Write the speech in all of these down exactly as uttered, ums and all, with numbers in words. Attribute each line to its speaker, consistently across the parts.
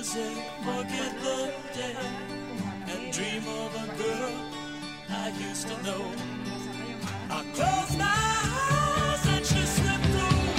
Speaker 1: say, forget the day and dream of a girl I used to know. I close my eyes and she slipped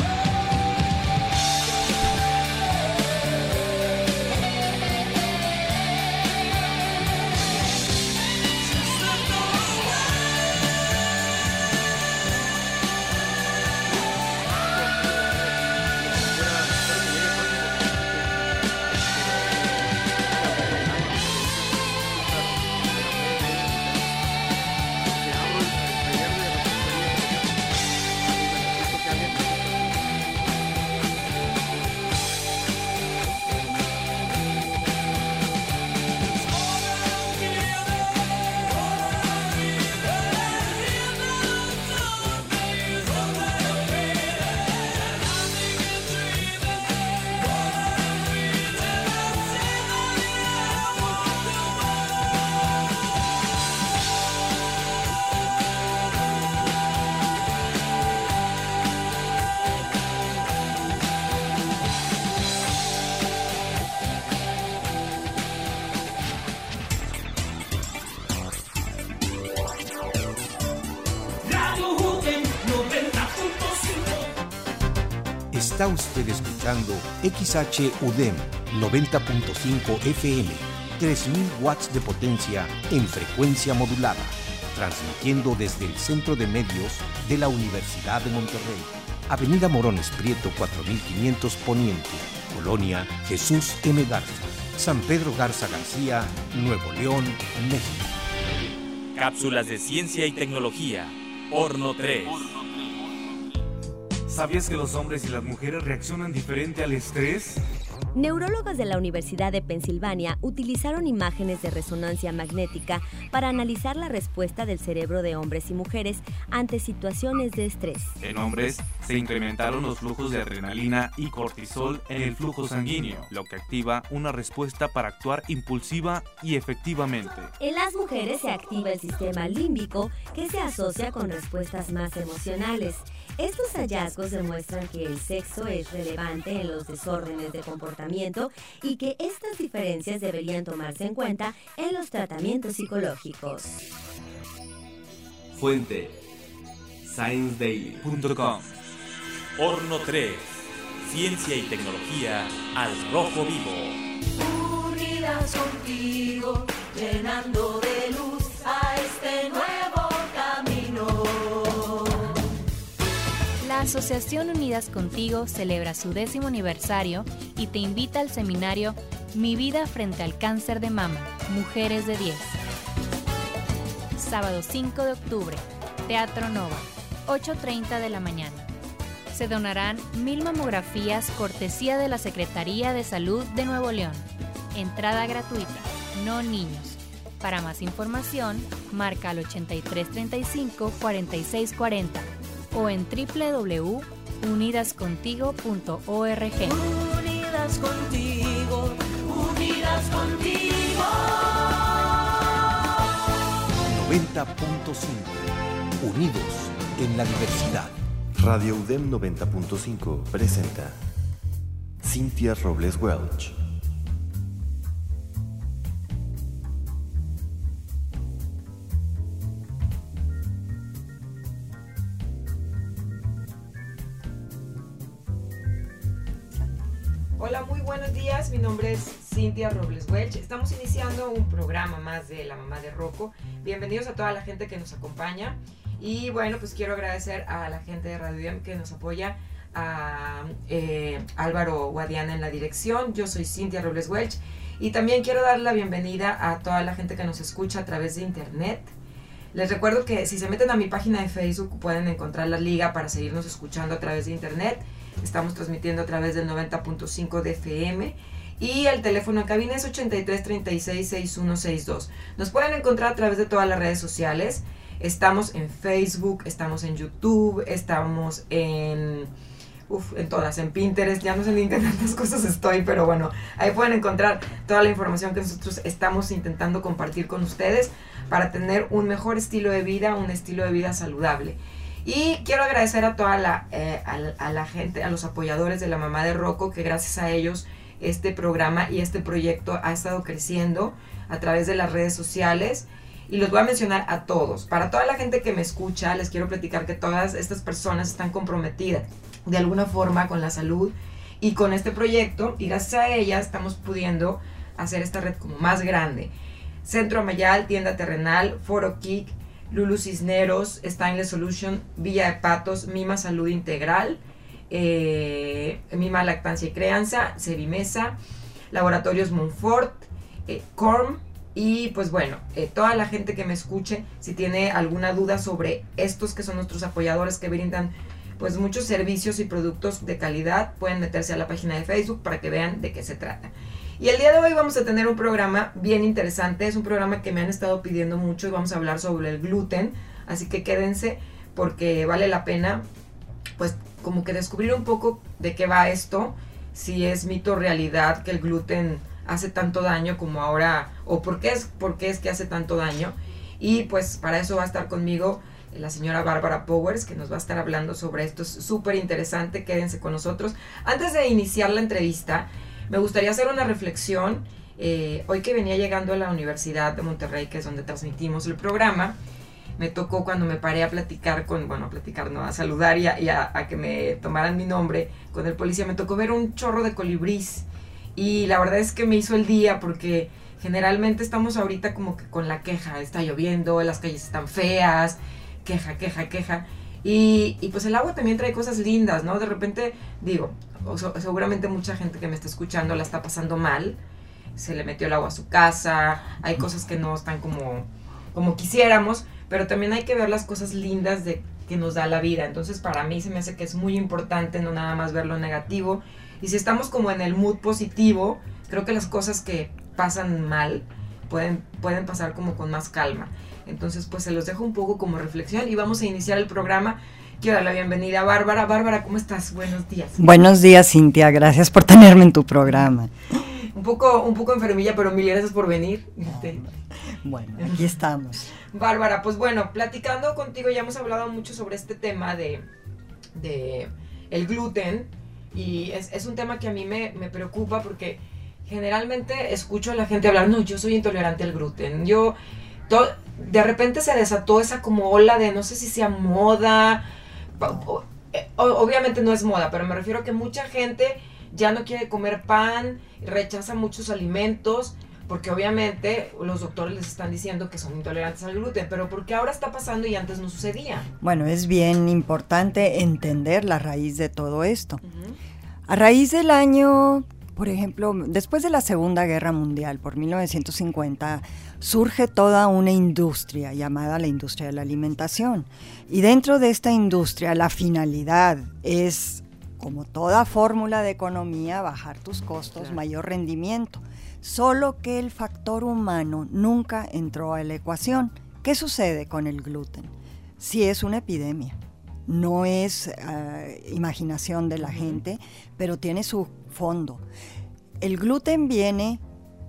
Speaker 2: Está usted escuchando X H U D E M noventa punto cinco F M, tres mil watts de potencia en frecuencia modulada, transmitiendo desde el Centro de Medios de la Universidad de Monterrey, Avenida Morones Prieto cuatro mil quinientos Poniente, Colonia Jesús M. Garza, San Pedro Garza García, Nuevo León, México.
Speaker 3: Cápsulas de ciencia y tecnología, Horno tres.
Speaker 4: ¿Sabías que los hombres y las mujeres reaccionan diferente al estrés?
Speaker 5: Neurólogos de la Universidad de Pensilvania utilizaron imágenes de resonancia magnética para analizar la respuesta del cerebro de hombres y mujeres ante situaciones de estrés.
Speaker 4: En hombres se incrementaron los flujos de adrenalina y cortisol en el flujo sanguíneo, lo que activa una respuesta para actuar impulsiva y efectivamente.
Speaker 5: En las mujeres se activa el sistema límbico, que se asocia con respuestas más emocionales. Estos hallazgos demuestran que el sexo es relevante en los desórdenes de comportamiento y que estas diferencias deberían tomarse en cuenta en los tratamientos psicológicos.
Speaker 4: Fuente: science daily punto com.
Speaker 3: Horno tres. Ciencia y tecnología al rojo vivo.
Speaker 1: Unidas contigo, llenando de luz a este nuevo camino.
Speaker 6: La Asociación Unidas Contigo celebra su décimo aniversario y te invita al seminario Mi vida frente al cáncer de mama, Mujeres de diez. Sábado cinco de octubre, Teatro Nova, ocho treinta de la mañana. Se donarán mil mamografías cortesía de la Secretaría de Salud de Nuevo León. Entrada gratuita, no niños. Para más información, marca al ochenta y tres treinta y cinco cuarenta y seis cuarenta o en doble u doble u doble u punto unidas contigo punto org.
Speaker 1: Unidas contigo, unidas contigo.
Speaker 2: noventa punto cinco. Unidos en la diversidad.
Speaker 7: Radio U D E M noventa punto cinco presenta Cynthia Robles Welch.
Speaker 8: Hola, muy buenos días. Mi nombre es Cynthia Robles Welch. Estamos iniciando un programa más de La Mamá de Rocco. Bienvenidos a toda la gente que nos acompaña. Y bueno, pues quiero agradecer a la gente de Radio U D E M que nos apoya, a eh, Álvaro Guadiana en la dirección. Yo soy Cynthia Robles Welch. Y también quiero dar la bienvenida a toda la gente que nos escucha a través de internet. Les recuerdo que si se meten a mi página de Facebook pueden encontrar la liga para seguirnos escuchando a través de internet. Estamos transmitiendo a través del noventa punto cinco de F M y el teléfono en cabina es ochenta y tres treinta y seis sesenta y uno sesenta y dos. Nos pueden encontrar a través de todas las redes sociales. Estamos en Facebook, estamos en YouTube, estamos en... Uf, en todas, en Pinterest, ya no sé ni en qué tantas cosas estoy, pero bueno, ahí pueden encontrar toda la información que nosotros estamos intentando compartir con ustedes para tener un mejor estilo de vida, un estilo de vida saludable. Y quiero agradecer a toda la, eh, a, a la gente, a los apoyadores de La Mamá de Rocco, que gracias a ellos este programa y este proyecto ha estado creciendo a través de las redes sociales y los voy a mencionar a todos. Para toda la gente que me escucha, les quiero platicar que todas estas personas están comprometidas de alguna forma con la salud y con este proyecto, y gracias a ellas estamos pudiendo hacer esta red como más grande. Centro Amayal, Tienda Terrenal, Foro Kick, Lulu Cisneros, Stainless Solution, Villa de Patos, Mima Salud Integral, eh, Mima Lactancia y Crianza, Cerimesa, Laboratorios Monfort, eh, Corm, y pues bueno, eh, toda la gente que me escuche, si tiene alguna duda sobre estos que son nuestros apoyadores que brindan pues muchos servicios y productos de calidad, pueden meterse a la página de Facebook para que vean de qué se trata. Y el día de hoy vamos a tener un programa bien interesante, es un programa que me han estado pidiendo mucho y vamos a hablar sobre el gluten, así que quédense porque vale la pena pues como que descubrir un poco de qué va esto, si es mito o realidad que el gluten hace tanto daño como ahora, o por qué es, por qué es que hace tanto daño. Y pues para eso va a estar conmigo la señora Bárbara Powers, que nos va a estar hablando sobre esto, es súper interesante, quédense con nosotros. Antes de iniciar la entrevista, me gustaría hacer una reflexión. Eh, hoy que venía llegando a la Universidad de Monterrey, que es donde transmitimos el programa, me tocó cuando me paré a platicar con, bueno, a platicar, no, a saludar y, a, y a, a que me tomaran mi nombre con el policía, me tocó ver un chorro de colibrís. Y la verdad es que me hizo el día porque generalmente estamos ahorita como que con la queja, está lloviendo, las calles están feas, queja, queja, queja. Y, y pues el agua también trae cosas lindas, ¿no? De repente, digo, o so, seguramente mucha gente que me está escuchando la está pasando mal, se le metió el agua a su casa, hay cosas que no están como, como quisiéramos, pero también hay que ver las cosas lindas de, que nos da la vida. Entonces para mí se me hace que es muy importante no nada más ver lo negativo. Y si estamos como en el mood positivo, creo que las cosas que pasan mal pueden, pueden pasar como con más calma. Entonces, pues se los dejo un poco como reflexión y vamos a iniciar el programa. Quiero dar la bienvenida a Bárbara. Bárbara, ¿cómo estás? Buenos días.
Speaker 9: Buenos días, Cintia. Gracias por tenerme en tu programa.
Speaker 8: Un poco, un poco enfermilla, pero mil gracias por venir.
Speaker 9: Bueno, aquí estamos.
Speaker 8: Bárbara, pues bueno, platicando contigo, ya hemos hablado mucho sobre este tema de, de el gluten. Y es, es un tema que a mí me, me preocupa porque generalmente escucho a la gente hablar, no, yo soy intolerante al gluten. Yo, to, de repente se desató esa como ola de, no sé si sea moda, o, o, obviamente no es moda, pero me refiero a que mucha gente ya no quiere comer pan, rechaza muchos alimentos, porque obviamente los doctores les están diciendo que son intolerantes al gluten, pero ¿por qué ahora está pasando y antes no sucedía?
Speaker 9: Bueno, es bien importante entender la raíz de todo esto. Uh-huh. A raíz del año, por ejemplo, después de la Segunda Guerra Mundial, por mil novecientos cincuenta, surge toda una industria llamada la industria de la alimentación. Y dentro de esta industria, la finalidad es, como toda fórmula de economía, bajar tus costos, claro, mayor rendimiento. Solo que el factor humano nunca entró a la ecuación. ¿Qué sucede con el gluten? Sí es una epidemia, no es uh, imaginación de la gente, pero tiene su fondo. El gluten viene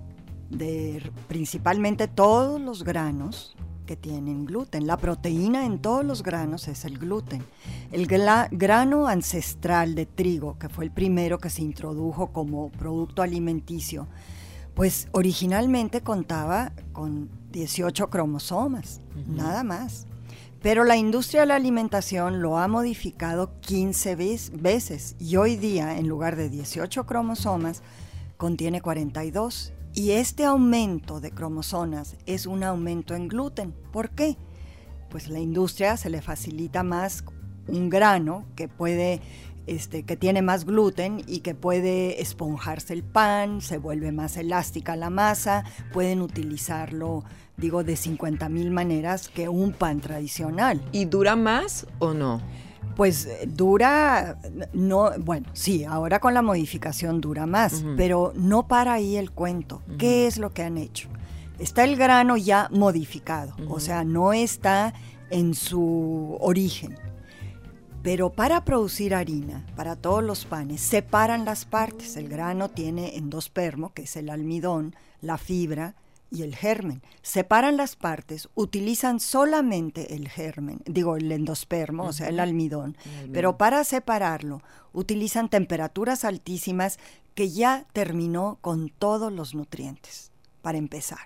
Speaker 9: de principalmente todos los granos que tienen gluten. La proteína en todos los granos es el gluten. El gla- grano ancestral de trigo, que fue el primero que se introdujo como producto alimenticio, pues originalmente contaba con dieciocho cromosomas, uh-huh, nada más. Pero la industria de la alimentación lo ha modificado quince veces y hoy día, en lugar de dieciocho cromosomas, contiene cuarenta y dos. Y este aumento de cromosomas es un aumento en gluten. ¿Por qué? Pues la industria se le facilita más un grano que puede... Este, que tiene más gluten y que puede esponjarse el pan, se vuelve más elástica la masa, pueden utilizarlo, digo, de cincuenta mil maneras que un pan tradicional.
Speaker 8: ¿Y dura más o no?
Speaker 9: Pues dura, no, bueno, sí, ahora con la modificación dura más, uh-huh, pero no para ahí el cuento. Uh-huh. ¿Qué es lo que han hecho? Está el grano ya modificado, uh-huh, o sea, no está en su origen. Pero para producir harina, para todos los panes, separan las partes. El grano tiene endospermo, que es el almidón, la fibra y el germen. Separan las partes, utilizan solamente el germen, digo el endospermo, uh-huh. o sea, el almidón, el almidón, pero para separarlo utilizan temperaturas altísimas que ya terminó con todos los nutrientes, para empezar.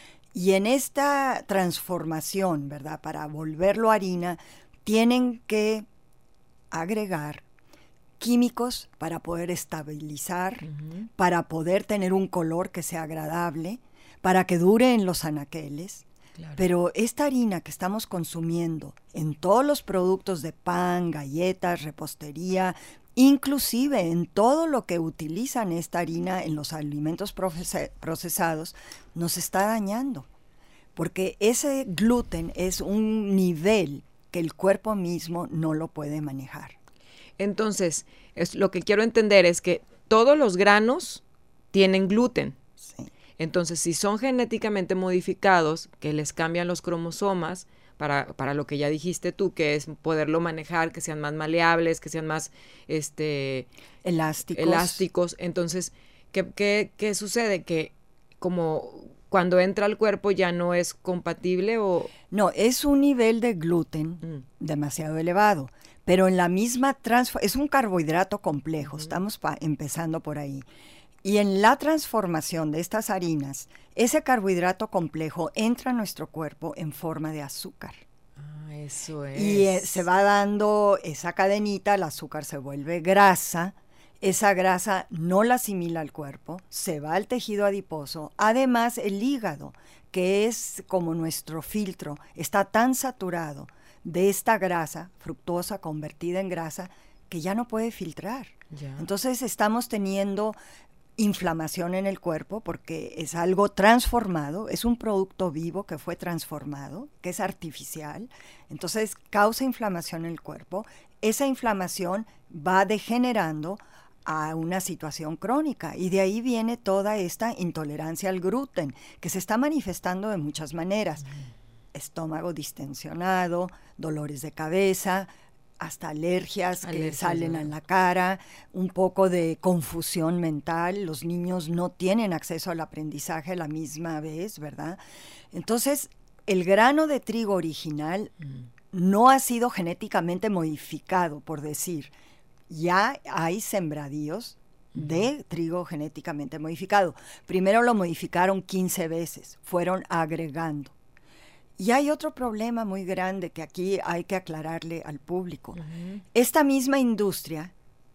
Speaker 9: Y en esta transformación, ¿verdad?, para volverlo harina, tienen que agregar químicos para poder estabilizar, uh-huh. para poder tener un color que sea agradable, para que dure en los anaqueles. Claro. Pero esta harina que estamos consumiendo en todos los productos de pan, galletas, repostería, inclusive en todo lo que utilizan esta harina en los alimentos procesados, nos está dañando. Porque ese gluten es un nivel que el cuerpo mismo no lo puede manejar.
Speaker 8: Entonces, es, lo que quiero entender es que todos los granos tienen gluten.
Speaker 9: Sí.
Speaker 8: Entonces, si son genéticamente modificados, que les cambian los cromosomas, para, para lo que ya dijiste tú, que es poderlo manejar, que sean más maleables, que sean más este,
Speaker 9: elásticos.
Speaker 8: elásticos. Entonces, ¿qué, qué, qué sucede? Que como cuando entra al cuerpo ya no es compatible o...
Speaker 9: No, es un nivel de gluten mm. demasiado elevado. Pero en la misma transformación, es un carbohidrato complejo, uh-huh. estamos pa- empezando por ahí. Y en la transformación de estas harinas, ese carbohidrato complejo entra a nuestro cuerpo en forma de azúcar.
Speaker 8: Ah, eso es.
Speaker 9: Y eh, se va dando esa cadenita, el azúcar se vuelve grasa, esa grasa no la asimila al cuerpo, se va al tejido adiposo. Además, el hígado, que es como nuestro filtro, está tan saturado de esta grasa fructosa convertida en grasa que ya no puede filtrar.
Speaker 8: Ya.
Speaker 9: Entonces estamos teniendo inflamación en el cuerpo porque es algo transformado, es un producto vivo que fue transformado, que es artificial, entonces causa inflamación en el cuerpo. Esa inflamación va degenerando a una situación crónica y de ahí viene toda esta intolerancia al gluten que se está manifestando de muchas maneras. Mm. Estómago distensionado, dolores de cabeza, hasta alergias, alergias que salen ¿no? en la cara, un poco de confusión mental. Los niños no tienen acceso al aprendizaje a la misma vez, ¿verdad? Entonces, el grano de trigo original mm. no ha sido genéticamente modificado, por decir. Ya hay sembradíos mm. de trigo genéticamente modificado. Primero lo modificaron quince veces, fueron agregando. Y hay otro problema muy grande que aquí hay que aclararle al público. Uh-huh. Esta misma industria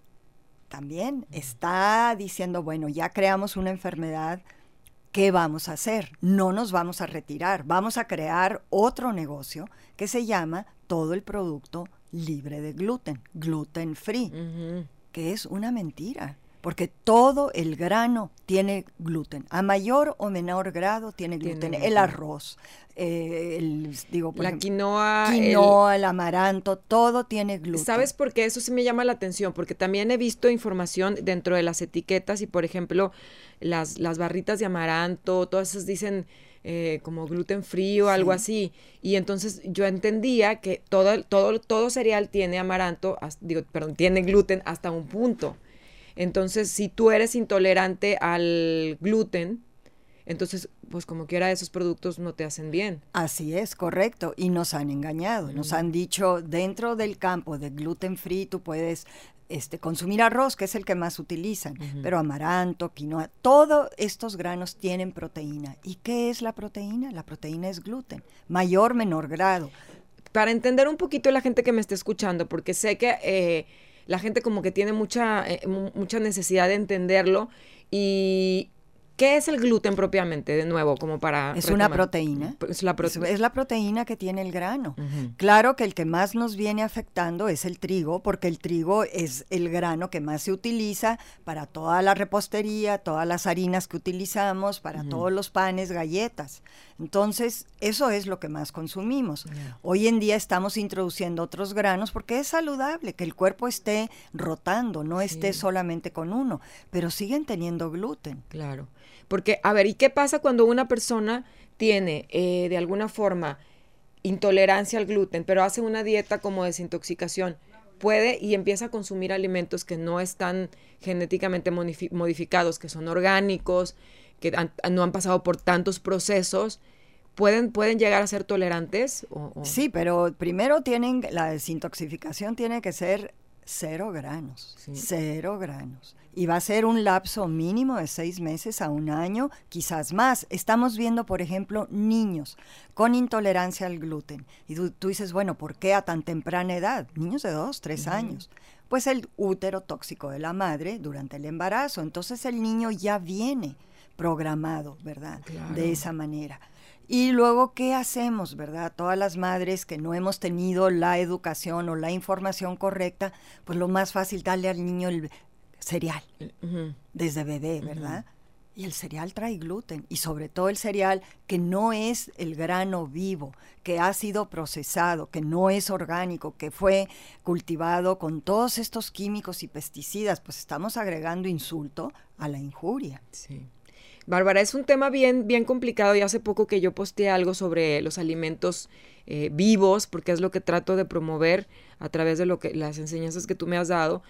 Speaker 9: también uh-huh. está diciendo, bueno, ya creamos una enfermedad, ¿qué vamos a hacer? No nos vamos a retirar, vamos a crear otro negocio que se llama todo el producto libre de gluten, gluten free, uh-huh. que es una mentira. Porque todo el grano tiene gluten, a mayor o menor grado tiene gluten. Tiene el arroz, eh, el, digo, por
Speaker 8: la
Speaker 9: ejemplo,
Speaker 8: quinoa,
Speaker 9: quinoa
Speaker 8: el...
Speaker 9: el amaranto, todo tiene gluten.
Speaker 8: ¿Sabes por qué? Eso sí me llama la atención, porque también he visto información dentro de las etiquetas y, por ejemplo, las, las barritas de amaranto, todas esas dicen eh, como gluten free o sí. algo así. Y entonces yo entendía que todo, todo, todo cereal tiene amaranto, digo, perdón, tiene gluten hasta un punto. Entonces, si tú eres intolerante al gluten, entonces, pues como quiera, esos productos no te hacen bien.
Speaker 9: Así es, correcto. Y nos han engañado. Mm. Nos han dicho, dentro del campo de gluten free, tú puedes este, consumir arroz, que es el que más utilizan, uh-huh. pero amaranto, quinoa, todos estos granos tienen proteína. ¿Y qué es la proteína? La proteína es gluten, mayor, menor grado.
Speaker 8: Para entender un poquito la gente que me está escuchando, porque sé que... Eh, la gente como que tiene mucha, eh, mucha necesidad de entenderlo. ¿Y qué es el gluten propiamente? De nuevo, como para...
Speaker 9: Es
Speaker 8: retomar.
Speaker 9: Una proteína.
Speaker 8: Es la, prote-
Speaker 9: es, es la proteína que tiene el grano.
Speaker 8: Uh-huh.
Speaker 9: Claro que el que más nos viene afectando es el trigo, porque el trigo es el grano que más se utiliza para toda la repostería, todas las harinas que utilizamos, para uh-huh. todos los panes, galletas. Entonces, eso es lo que más consumimos. Uh-huh. Hoy en día estamos introduciendo otros granos porque es saludable que el cuerpo esté rotando, no sí. esté solamente con uno, pero siguen teniendo gluten.
Speaker 8: Claro. Porque, a ver, ¿y qué pasa cuando una persona tiene, eh, de alguna forma, intolerancia al gluten, pero hace una dieta como desintoxicación? Puede y empieza a consumir alimentos que no están genéticamente modifi- modificados, que son orgánicos, que han, no han pasado por tantos procesos, ¿pueden, pueden llegar a ser tolerantes? O, o?
Speaker 9: Sí, pero primero tienen, la desintoxicación tiene que ser cero granos, sí. cero granos. Y va a ser un lapso mínimo de seis meses a un año, quizás más. Estamos viendo, por ejemplo, niños con intolerancia al gluten. Y tú, tú dices, bueno, ¿por qué a tan temprana edad? Niños de dos, tres uh-huh. años. Pues el útero tóxico de la madre durante el embarazo. Entonces el niño ya viene programado, ¿verdad? Claro. De esa manera. Y luego, ¿qué hacemos, verdad? Todas las madres que no hemos tenido la educación o la información correcta, pues lo más fácil, darle al niño el cereal, uh-huh. desde bebé, ¿verdad? Uh-huh. Y el cereal trae gluten, y sobre todo el cereal que no es el grano vivo, que ha sido procesado, que no es orgánico, que fue cultivado con todos estos químicos y pesticidas, pues estamos agregando insulto a la injuria.
Speaker 8: Sí. Bárbara, es un tema bien, bien complicado, y hace poco que yo posteé algo sobre los alimentos eh, vivos, porque es lo que trato de promover a través de lo que las enseñanzas que tú me has dado,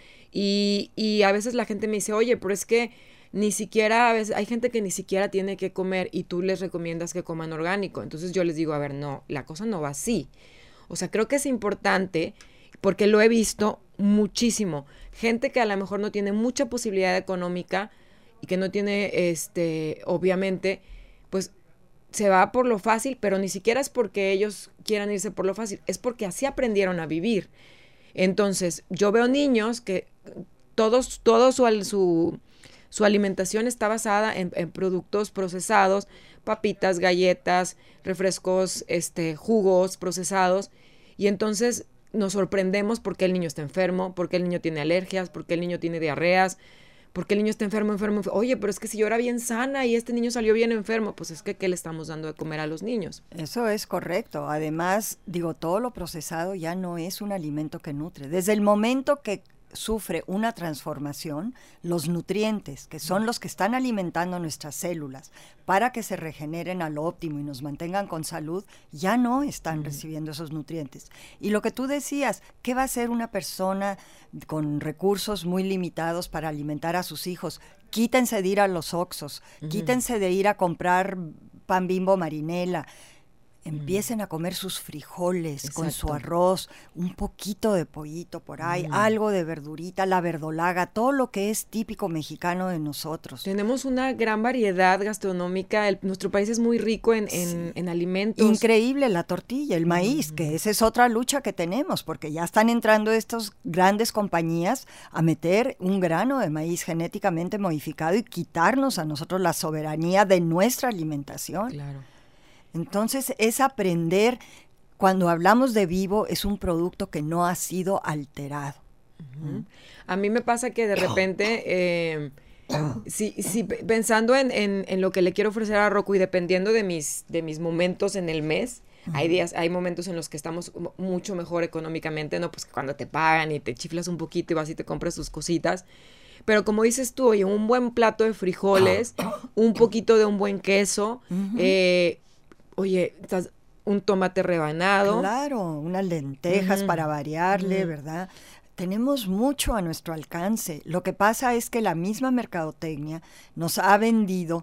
Speaker 8: y, y a veces la gente me dice, oye, pero es que ni siquiera, a veces hay gente que ni siquiera tiene que comer y tú les recomiendas que coman orgánico. Entonces yo les digo, a ver, no, la cosa no va así. O sea, creo que es importante, porque lo he visto muchísimo, gente que a lo mejor no tiene mucha posibilidad económica y que no tiene, este, obviamente, pues se va por lo fácil, pero ni siquiera es porque ellos quieran irse por lo fácil, es porque así aprendieron a vivir. Entonces, yo veo niños que todos, todo su, su, su alimentación está basada en, en productos procesados, papitas, galletas, refrescos, este, jugos procesados, y entonces nos sorprendemos porque el niño está enfermo, porque el niño tiene alergias, porque el niño tiene diarreas, porque el niño está enfermo, enfermo, enfermo. Oye, pero es que si yo era bien sana y este niño salió bien enfermo, pues es que ¿qué le estamos dando de comer a los niños?
Speaker 9: Eso es correcto. Además, digo, todo lo procesado ya no es un alimento que nutre. Desde el momento que sufre una transformación, los nutrientes, que son los que están alimentando nuestras células para que se regeneren a lo óptimo y nos mantengan con salud, ya no están uh-huh. recibiendo esos nutrientes. Y lo que tú decías, ¿qué va a hacer una persona con recursos muy limitados para alimentar a sus hijos? Quítense de ir a los Oxxos, uh-huh. quítense de ir a comprar pan Bimbo Marinela. Empiecen a comer sus frijoles Exacto. con su arroz, un poquito de pollito por ahí, mm. algo de verdurita, la verdolaga, todo lo que es típico mexicano de nosotros.
Speaker 8: Tenemos una gran variedad gastronómica, el, nuestro país es muy rico en, en, sí. en alimentos.
Speaker 9: Increíble la tortilla, el maíz, mm. que esa es otra lucha que tenemos, porque ya están entrando estas grandes compañías a meter un grano de maíz genéticamente modificado y quitarnos a nosotros la soberanía de nuestra alimentación.
Speaker 8: Claro.
Speaker 9: Entonces es aprender, cuando hablamos de vivo, es un producto que no ha sido alterado.
Speaker 8: Uh-huh. A mí me pasa que de repente, eh, si, si pensando en, en, en lo que le quiero ofrecer a Rocco y dependiendo de mis, de mis momentos en el mes, uh-huh. hay días, hay momentos en los que estamos mucho mejor económicamente, ¿no? Pues cuando te pagan y te chiflas un poquito y vas y te compras tus cositas. Pero como dices tú, oye, un buen plato de frijoles, un poquito de un buen queso, uh-huh. eh, oye, un tomate rebanado.
Speaker 9: Claro, unas lentejas uh-huh. para variarle, uh-huh. ¿verdad? Tenemos mucho a nuestro alcance. Lo que pasa es que la misma mercadotecnia nos ha vendido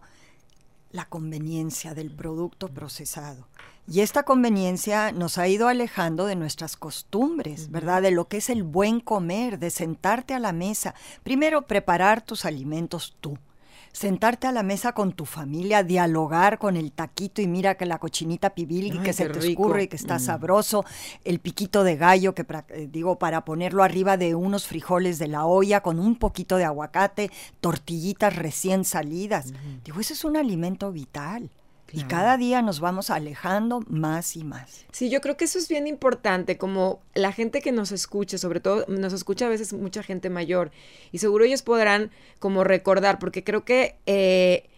Speaker 9: la conveniencia del producto procesado. Y esta conveniencia nos ha ido alejando de nuestras costumbres, ¿verdad? De lo que es el buen comer, de sentarte a la mesa. Primero, preparar tus alimentos tú. Sentarte a la mesa con tu familia, dialogar con el taquito y mira que la cochinita pibil y que se te rico. escurre y que está mm. sabroso, el piquito de gallo que eh, digo para ponerlo arriba de unos frijoles de la olla con un poquito de aguacate, tortillitas recién salidas. Mm. Digo, eso es un alimento vital. Claro. Y cada día nos vamos alejando más y más.
Speaker 8: Sí, yo creo que eso es bien importante, como la gente que nos escuche, sobre todo nos escucha a veces mucha gente mayor, y seguro ellos podrán como recordar, porque creo que eh,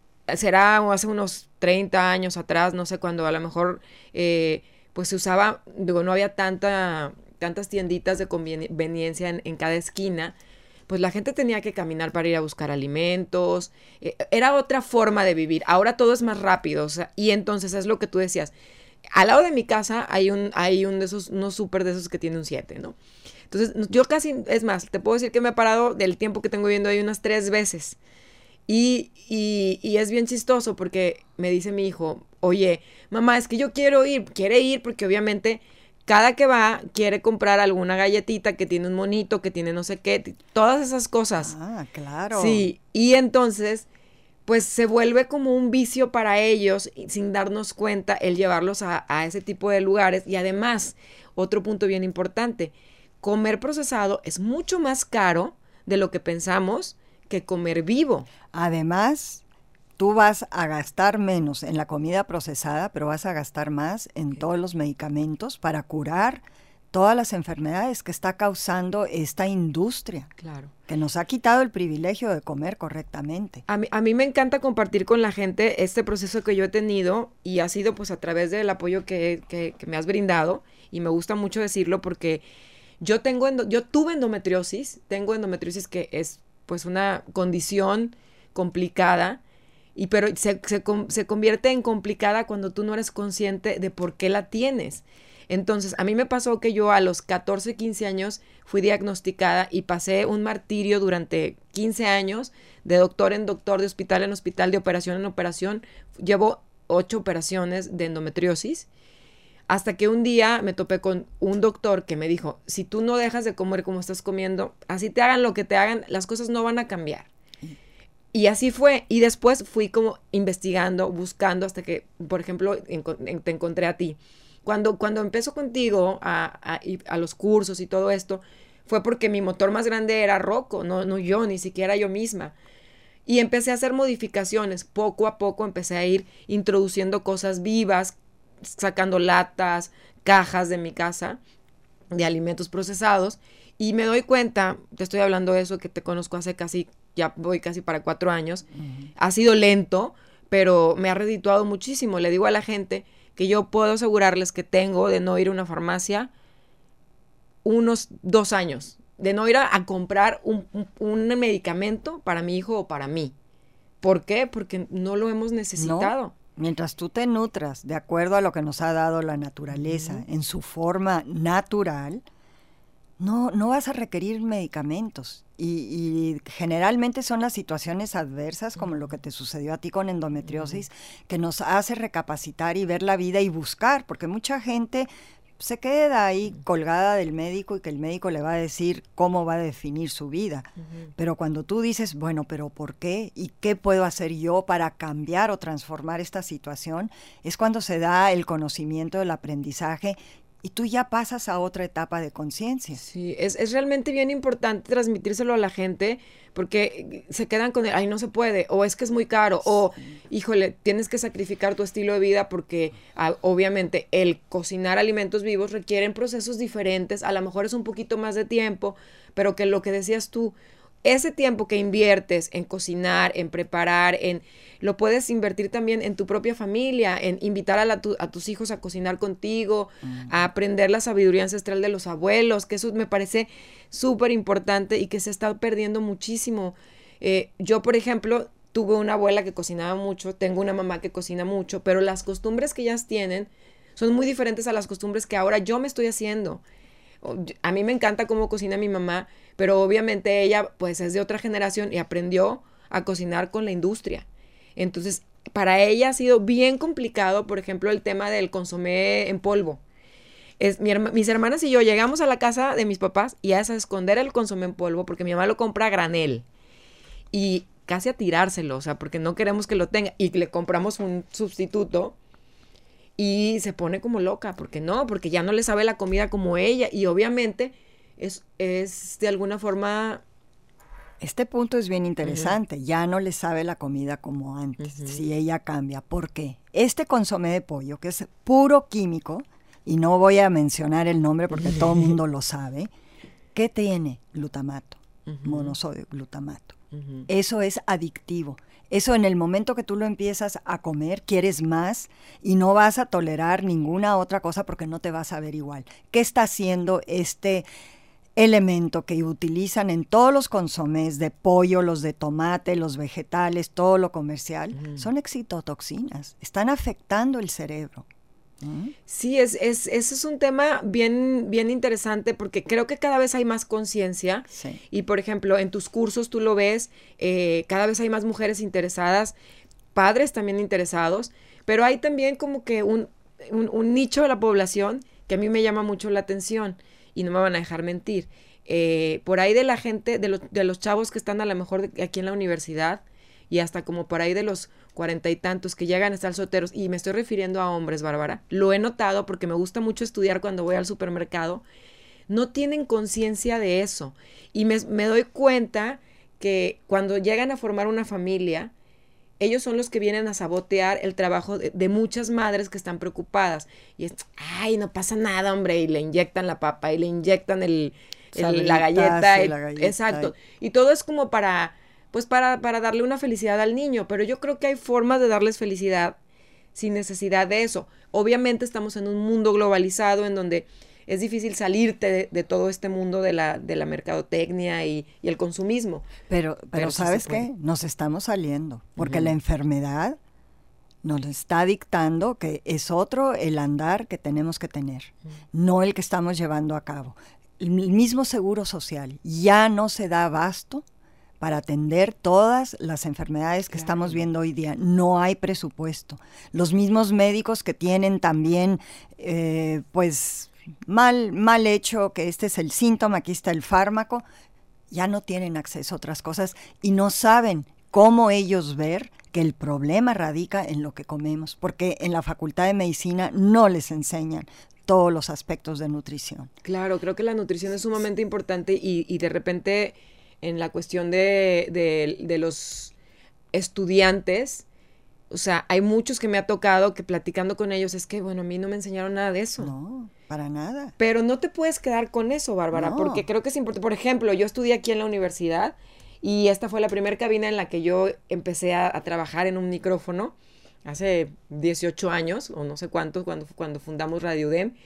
Speaker 8: será hace unos treinta años atrás, no sé, cuando a lo mejor eh, pues se usaba, digo, no había tanta, tantas tienditas de conveniencia en, en cada esquina, pues la gente tenía que caminar para ir a buscar alimentos, eh, era otra forma de vivir, ahora todo es más rápido, o sea, y entonces es lo que tú decías, al lado de mi casa hay un, hay un de esos, unos súper de esos que tiene un siete, ¿no? Entonces yo casi, es más, te puedo decir que me he parado del tiempo que tengo viviendo ahí unas tres veces, Y, y, y es bien chistoso porque me dice mi hijo, oye, mamá, es que yo quiero ir, quiere ir porque obviamente cada que va quiere comprar alguna galletita que tiene un monito, que tiene no sé qué, todas esas cosas.
Speaker 9: Ah, claro.
Speaker 8: Sí, y entonces pues se vuelve como un vicio para ellos, sin darnos cuenta, el llevarlos a, a ese tipo de lugares. Y además, otro punto bien importante, comer procesado es mucho más caro de lo que pensamos que comer vivo.
Speaker 9: Además, tú vas a gastar menos en la comida procesada, pero vas a gastar más en todos los medicamentos para curar todas las enfermedades que está causando esta industria.
Speaker 8: Claro.
Speaker 9: Que nos ha quitado el privilegio de comer correctamente.
Speaker 8: A mí, a mí me encanta compartir con la gente este proceso que yo he tenido y ha sido pues a través del apoyo que, que, que me has brindado, y me gusta mucho decirlo porque yo tengo endo, yo tuve endometriosis, tengo endometriosis que es pues una condición complicada, y pero se, se, se convierte en complicada cuando tú no eres consciente de por qué la tienes. Entonces, a mí me pasó que yo a los catorce, quince años fui diagnosticada y pasé un martirio durante quince años, de doctor en doctor, de hospital en hospital, de operación en operación. Llevo ocho operaciones de endometriosis, hasta que un día me topé con un doctor que me dijo, si tú no dejas de comer como estás comiendo, así te hagan lo que te hagan, las cosas no van a cambiar. Y así fue, y después fui como investigando, buscando, hasta que, por ejemplo, en, en, te encontré a ti. Cuando, cuando empezó contigo a, a, a los cursos y todo esto, fue porque mi motor más grande era Rocco, no, no yo, ni siquiera yo misma. Y empecé a hacer modificaciones, poco a poco empecé a ir introduciendo cosas vivas, sacando latas, cajas de mi casa, de alimentos procesados, y me doy cuenta, te estoy hablando de eso, que te conozco hace casi, ya voy casi para cuatro años, uh-huh. Ha sido lento, pero me ha redituado muchísimo. Le digo a la gente que yo puedo asegurarles que tengo de no ir a una farmacia unos dos años, de no ir a, a comprar un, un, un medicamento para mi hijo o para mí. ¿Por qué? Porque no lo hemos necesitado.
Speaker 9: No. Mientras tú te nutras de acuerdo a lo que nos ha dado la naturaleza, uh-huh. en su forma natural, no, no vas a requerir medicamentos. Y, y generalmente son las situaciones adversas, como lo que te sucedió a ti con endometriosis, uh-huh. que nos hace recapacitar y ver la vida y buscar, porque mucha gente se queda ahí colgada del médico y que el médico le va a decir cómo va a definir su vida. Uh-huh. Pero cuando tú dices, bueno, ¿pero por qué? ¿Y qué puedo hacer yo para cambiar o transformar esta situación? Es cuando se da el conocimiento, el aprendizaje, y tú ya pasas a otra etapa de conciencia.
Speaker 8: Sí, es, es realmente bien importante transmitírselo a la gente, porque se quedan con el, ay, no se puede, o es que es muy caro, sí. o, híjole, tienes que sacrificar tu estilo de vida porque ah, obviamente el cocinar alimentos vivos requieren procesos diferentes, a lo mejor es un poquito más de tiempo, pero que lo que decías tú, ese tiempo que inviertes en cocinar, en preparar, en lo puedes invertir también en tu propia familia, en invitar a, la, tu, a tus hijos a cocinar contigo, uh-huh. a aprender la sabiduría ancestral de los abuelos, que eso me parece súper importante y que se está perdiendo muchísimo. Eh, yo, por ejemplo, tuve una abuela que cocinaba mucho, tengo una mamá que cocina mucho, pero las costumbres que ellas tienen son muy diferentes a las costumbres que ahora yo me estoy haciendo. A mí me encanta cómo cocina mi mamá, pero obviamente ella pues es de otra generación y aprendió a cocinar con la industria. Entonces, para ella ha sido bien complicado, por ejemplo, el tema del consomé en polvo. Es, mi herma, mis hermanas y yo llegamos a la casa de mis papás y a esconder el consomé en polvo porque mi mamá lo compra a granel y casi a tirárselo, o sea, porque no queremos que lo tenga, y le compramos un sustituto. Y se pone como loca, porque no, porque ya no le sabe la comida como ella, y obviamente es, es de alguna forma...
Speaker 9: Este punto es bien interesante, uh-huh. ya no le sabe la comida como antes, uh-huh. si ella cambia. ¿Por qué? Este consomé de pollo, que es puro químico, y no voy a mencionar el nombre porque todo el mundo lo sabe, ¿qué tiene? Glutamato, uh-huh. monosodio glutamato. Uh-huh. Eso es adictivo. Eso en el momento que tú lo empiezas a comer, quieres más y no vas a tolerar ninguna otra cosa porque no te vas a ver igual. ¿Qué está haciendo este elemento que utilizan en todos los consomés de pollo, los de tomate, los vegetales, todo lo comercial? Mm. Son excitotoxinas, están afectando el cerebro.
Speaker 8: Sí, es, es, ese es un tema bien, bien interesante porque creo que cada vez hay más conciencia
Speaker 9: sí.
Speaker 8: y, por ejemplo, en tus cursos tú lo ves, eh, cada vez hay más mujeres interesadas, padres también interesados, pero hay también como que un, un, un nicho de la población que a mí me llama mucho la atención y no me van a dejar mentir. Eh, por ahí de la gente, de los, de los chavos que están a lo mejor de, aquí en la universidad y hasta como por ahí de los cuarenta y tantos que llegan a estar solteros, y me estoy refiriendo a hombres, Bárbara, lo he notado porque me gusta mucho estudiar cuando voy al supermercado, no tienen conciencia de eso, y me, me doy cuenta que cuando llegan a formar una familia, ellos son los que vienen a sabotear el trabajo de, de muchas madres que están preocupadas, y es, ay, no pasa nada, hombre, y le inyectan la papa, y le inyectan el, el, la galleta,
Speaker 9: y
Speaker 8: el,
Speaker 9: la galleta,
Speaker 8: exacto, y, y todo es como para... pues para, para darle una felicidad al niño, pero yo creo que hay formas de darles felicidad sin necesidad de eso. Obviamente estamos en un mundo globalizado en donde es difícil salirte de, de todo este mundo de la, de la mercadotecnia y, y el consumismo.
Speaker 9: Pero, pero,
Speaker 8: Pero sí
Speaker 9: ¿sabes
Speaker 8: se puede.
Speaker 9: qué? Nos estamos saliendo, porque
Speaker 8: Ujú.
Speaker 9: la enfermedad nos está dictando que es otro el andar que tenemos que tener, no el que estamos llevando a cabo. El mismo seguro social ya no se da abasto para atender todas las enfermedades que
Speaker 8: Claro.
Speaker 9: estamos viendo hoy día. No hay presupuesto. Los mismos médicos que tienen también, eh, pues, mal, mal hecho, que este es el síntoma, aquí está el fármaco, ya no tienen acceso a otras cosas y no saben cómo ellos ver que el problema radica en lo que comemos, porque en la Facultad de Medicina no les enseñan todos los aspectos de nutrición.
Speaker 8: Claro, creo que la nutrición es sumamente importante y, y de repente en la cuestión de, de, de los estudiantes, o sea, hay muchos que me ha tocado que platicando con ellos es que, bueno, a mí no me enseñaron nada de eso.
Speaker 9: No, para nada.
Speaker 8: Pero no te puedes quedar con eso, Bárbara,
Speaker 9: No.
Speaker 8: porque creo que es importante. Por ejemplo, yo estudié aquí en la universidad y esta fue la primera cabina en la que yo empecé a, a trabajar en un micrófono hace dieciocho años, o no sé cuántos, cuando, cuando fundamos Radio U D E M.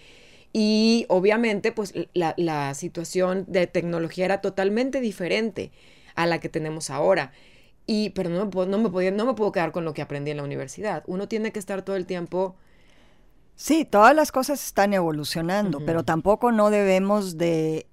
Speaker 8: Y obviamente, pues, la, la situación de tecnología era totalmente diferente a la que tenemos ahora. Y, pero no me, puedo, no, me podía, no me puedo quedar con lo que aprendí en la universidad. Uno tiene que estar todo el tiempo...
Speaker 9: Sí, todas las cosas están evolucionando,
Speaker 8: Ujú.
Speaker 9: pero tampoco no debemos de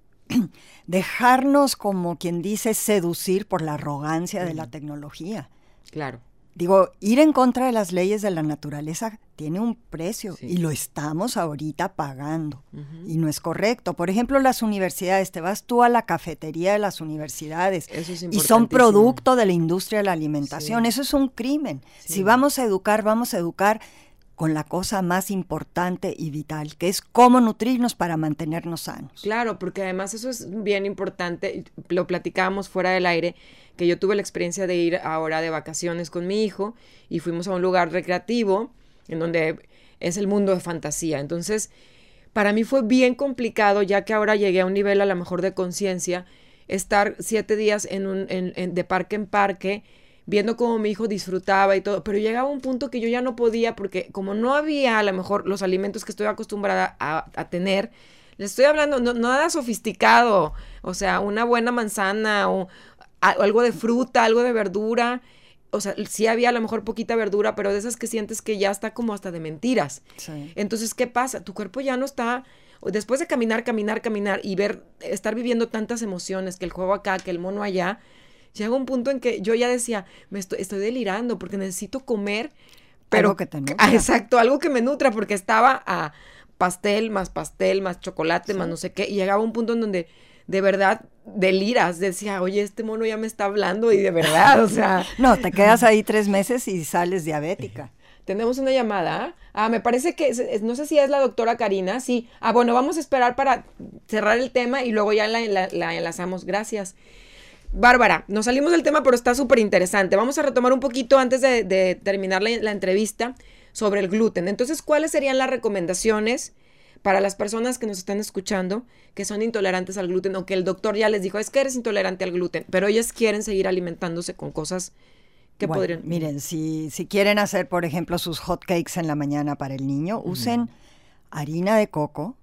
Speaker 9: dejarnos, como quien dice, seducir por la arrogancia de la tecnología.
Speaker 8: Claro.
Speaker 9: Digo, ir en contra de las leyes de la naturaleza tiene un precio
Speaker 8: Sí.
Speaker 9: y lo estamos ahorita pagando
Speaker 8: Ujú.
Speaker 9: y no es correcto. Por ejemplo, las universidades, te vas tú a la cafetería de las universidades
Speaker 8: Eso es
Speaker 9: y son
Speaker 8: importantísimo.
Speaker 9: producto de la industria de la alimentación.
Speaker 8: Sí.
Speaker 9: Eso es un crimen.
Speaker 8: Sí.
Speaker 9: Si vamos a educar, vamos a educar con la cosa más importante y vital, que es cómo nutrirnos para mantenernos sanos.
Speaker 8: Claro, porque además eso es bien importante, lo platicábamos fuera del aire, que yo tuve la experiencia de ir ahora de vacaciones con mi hijo y fuimos a un lugar recreativo en donde es el mundo de fantasía. Entonces, para mí fue bien complicado, ya que ahora llegué a un nivel a lo mejor de conciencia, estar siete días en un, en, en, de parque en parque, viendo cómo mi hijo disfrutaba y todo, pero llegaba un punto que yo ya no podía porque como no había a lo mejor los alimentos que estoy acostumbrada a, a tener, les estoy hablando, no, nada sofisticado, o sea, una buena manzana o a, algo de fruta, algo de verdura, o sea, sí había a lo mejor poquita verdura, pero de esas que sientes que ya está como hasta de mentiras.
Speaker 9: Sí.
Speaker 8: Entonces, ¿qué pasa? Tu cuerpo ya no está... Después de caminar, caminar, caminar y ver, estar viviendo tantas emociones, que el juego acá, que el mono allá, llega un punto en que yo ya decía, me estoy, estoy delirando porque necesito comer, pero...
Speaker 9: Algo que te nutra.
Speaker 8: Ah, exacto, algo que me nutra, porque estaba a pastel, más pastel, más chocolate,
Speaker 9: Sí.
Speaker 8: más no sé qué, y llegaba un punto en donde de verdad deliras, decía, oye, este mono ya me está hablando y de verdad, o sea...
Speaker 9: No, te quedas ahí tres meses y sales diabética.
Speaker 8: Tenemos una llamada. Ah, me parece que, es- es- no sé si es la doctora Karina, sí. Ah, bueno, vamos a esperar para cerrar el tema y luego ya la, la- la enlazamos. Gracias. Bárbara, nos salimos del tema, pero está súper interesante. Vamos a retomar un poquito antes de, de terminar la, la entrevista sobre el gluten. Entonces, ¿cuáles serían las recomendaciones para las personas que nos están escuchando que son intolerantes al gluten o que el doctor ya les dijo, es que eres intolerante al gluten, pero ellas quieren seguir alimentándose con cosas que
Speaker 9: Bueno,
Speaker 8: podrían...
Speaker 9: miren, si, si quieren hacer, por ejemplo, sus hot cakes en la mañana para el niño, usen harina de coco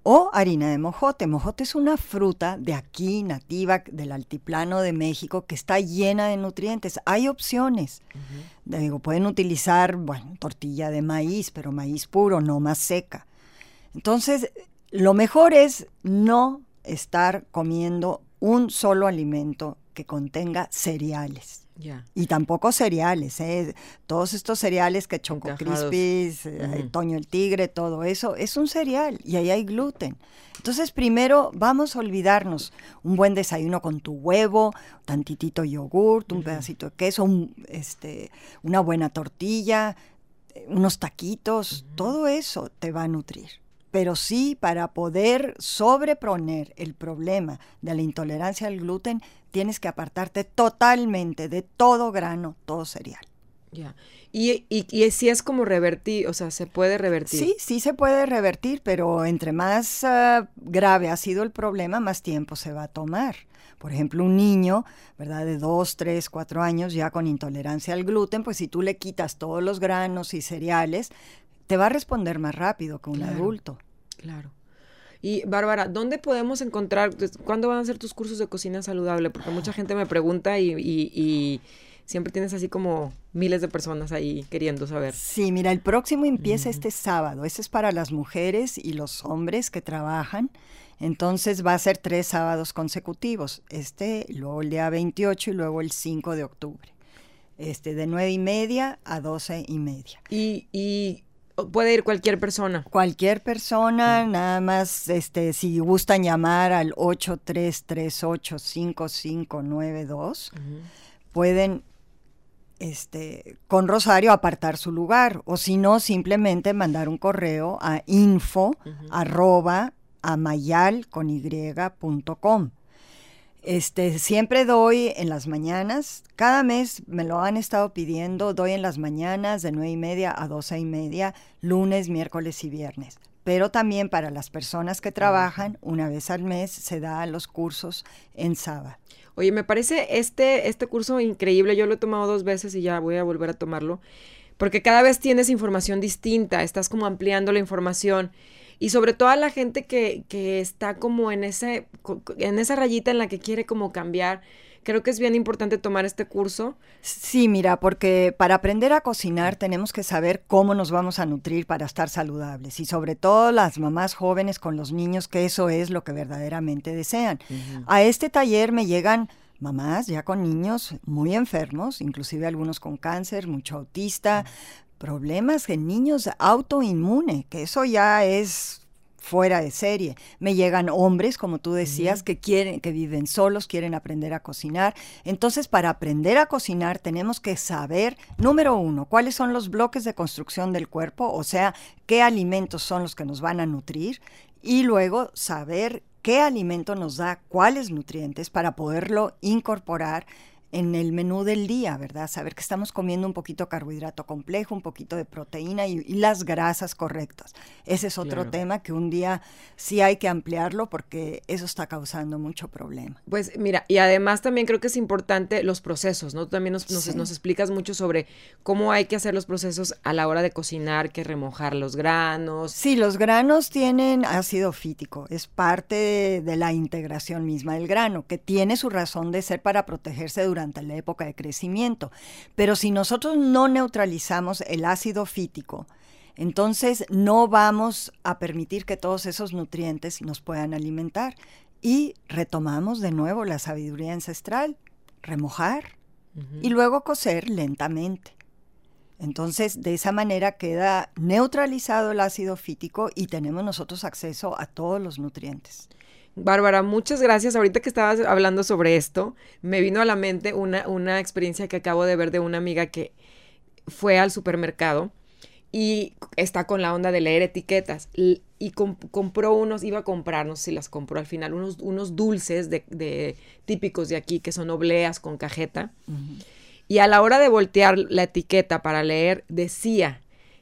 Speaker 9: O harina de mojote. Mojote es una fruta de aquí, nativa, del altiplano de México, que está llena de nutrientes. Hay opciones. Uh-huh. Digo, pueden utilizar, bueno, tortilla de maíz, pero maíz puro, no más seca. Entonces, lo mejor es no estar comiendo un solo alimento que contenga cereales. Yeah. Y tampoco cereales, ¿eh? Todos estos cereales que Choco Crispies, uh-huh. eh, Toño el Tigre, todo eso, es un cereal y ahí hay gluten. Entonces, primero vamos a olvidarnos un buen desayuno con tu huevo, tantitito yogurt, un uh-huh. pedacito de queso, un, este, una buena tortilla, unos taquitos, uh-huh. todo eso te va a nutrir. Pero sí, para poder sobreponer el problema de la intolerancia al gluten, tienes que apartarte totalmente de todo grano, todo cereal.
Speaker 8: Ya. Y, y, y si es como revertir, o sea, ¿se puede revertir?
Speaker 9: Sí, sí se puede revertir, pero entre más uh, grave ha sido el problema, más tiempo se va a tomar. Por ejemplo, un niño, ¿verdad?, de dos, tres, cuatro años ya con intolerancia al gluten, pues si tú le quitas todos los granos y cereales, te va a responder más rápido que un
Speaker 8: claro,
Speaker 9: adulto.
Speaker 8: Claro. Y Bárbara, ¿dónde podemos encontrar, cuándo van a ser tus cursos de cocina saludable? Porque mucha gente me pregunta y, y, y siempre tienes así como miles de personas ahí queriendo saber.
Speaker 9: Sí, mira, el próximo empieza uh-huh. este sábado. Ese es para las mujeres y los hombres que trabajan. Entonces va a ser tres sábados consecutivos. Este, luego el día veintiocho y luego el cinco de octubre. Este, de nueve y media a doce y media.
Speaker 8: Y... y puede ir cualquier persona.
Speaker 9: Cualquier persona, uh-huh. nada más, este, si gustan llamar al ocho tres tres ocho, cinco cinco nueve dos, uh-huh. pueden, este, con Rosario apartar su lugar, o si no, simplemente mandar un correo a info uh-huh. arroba amayal con y punto com. Este, siempre doy en las mañanas, cada mes me lo han estado pidiendo, doy en las mañanas de nueve y media a doce y media, lunes, miércoles y viernes. Pero también para las personas que trabajan, una vez al mes se da los cursos en sábado.
Speaker 8: Oye, me parece este, este curso increíble, yo lo he tomado dos veces y ya voy a volver a tomarlo, porque cada vez tienes información distinta, estás como ampliando la información. Y sobre todo a la gente que, que está como en ese en esa rayita en la que quiere como cambiar, creo que es bien importante tomar este curso.
Speaker 9: Sí, mira, porque para aprender a cocinar tenemos que saber cómo nos vamos a nutrir para estar saludables. Y sobre todo las mamás jóvenes con los niños, que eso es lo que verdaderamente desean. Uh-huh. A este taller me llegan mamás ya con niños muy enfermos, inclusive algunos con cáncer, mucho autista, uh-huh. problemas en niños autoinmune, que eso ya es fuera de serie. Me llegan hombres, como tú decías, uh-huh. que quieren, que viven solos, quieren aprender a cocinar. Entonces, para aprender a cocinar tenemos que saber, número uno, cuáles son los bloques de construcción del cuerpo, o sea, qué alimentos son los que nos van a nutrir, y luego saber qué alimento nos da cuáles nutrientes para poderlo incorporar en el menú del día, ¿verdad? Saber que estamos comiendo un poquito de carbohidrato complejo, un poquito de proteína y, y las grasas correctas. Ese es otro claro. tema que un día sí hay que ampliarlo porque eso está causando mucho problema.
Speaker 8: Pues mira, y además también creo que es importante los procesos, ¿no? Tú también nos, nos, sí. nos explicas mucho sobre cómo hay que hacer los procesos a la hora de cocinar, que remojar los granos.
Speaker 9: Sí, los granos tienen ácido fítico, es parte de, de la integración misma del grano, que tiene su razón de ser para protegerse durante durante la época de crecimiento. Pero si nosotros no neutralizamos el ácido fítico, entonces no vamos a permitir que todos esos nutrientes nos puedan alimentar. Y retomamos de nuevo la sabiduría ancestral, remojar uh-huh. y luego cocer lentamente. Entonces, de esa manera queda neutralizado el ácido fítico y tenemos nosotros acceso a todos los nutrientes.
Speaker 8: Bárbara, muchas gracias. Ahorita que estabas hablando sobre esto, me vino a la mente una, una experiencia que acabo de ver de una amiga que fue al supermercado y está con la onda de leer etiquetas y, y comp- compró unos, iba a comprar, no sé si las compró al final, unos, unos dulces de, de típicos de aquí que son obleas con cajeta. Uh-huh. Y a la hora de voltear la etiqueta para leer, decía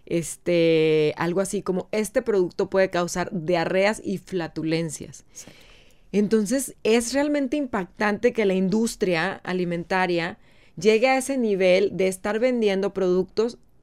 Speaker 8: este, algo así como, este producto puede causar diarreas y flatulencias. Sí. Entonces, es realmente impactante que la industria alimentaria llegue a ese nivel de estar vendiendo productos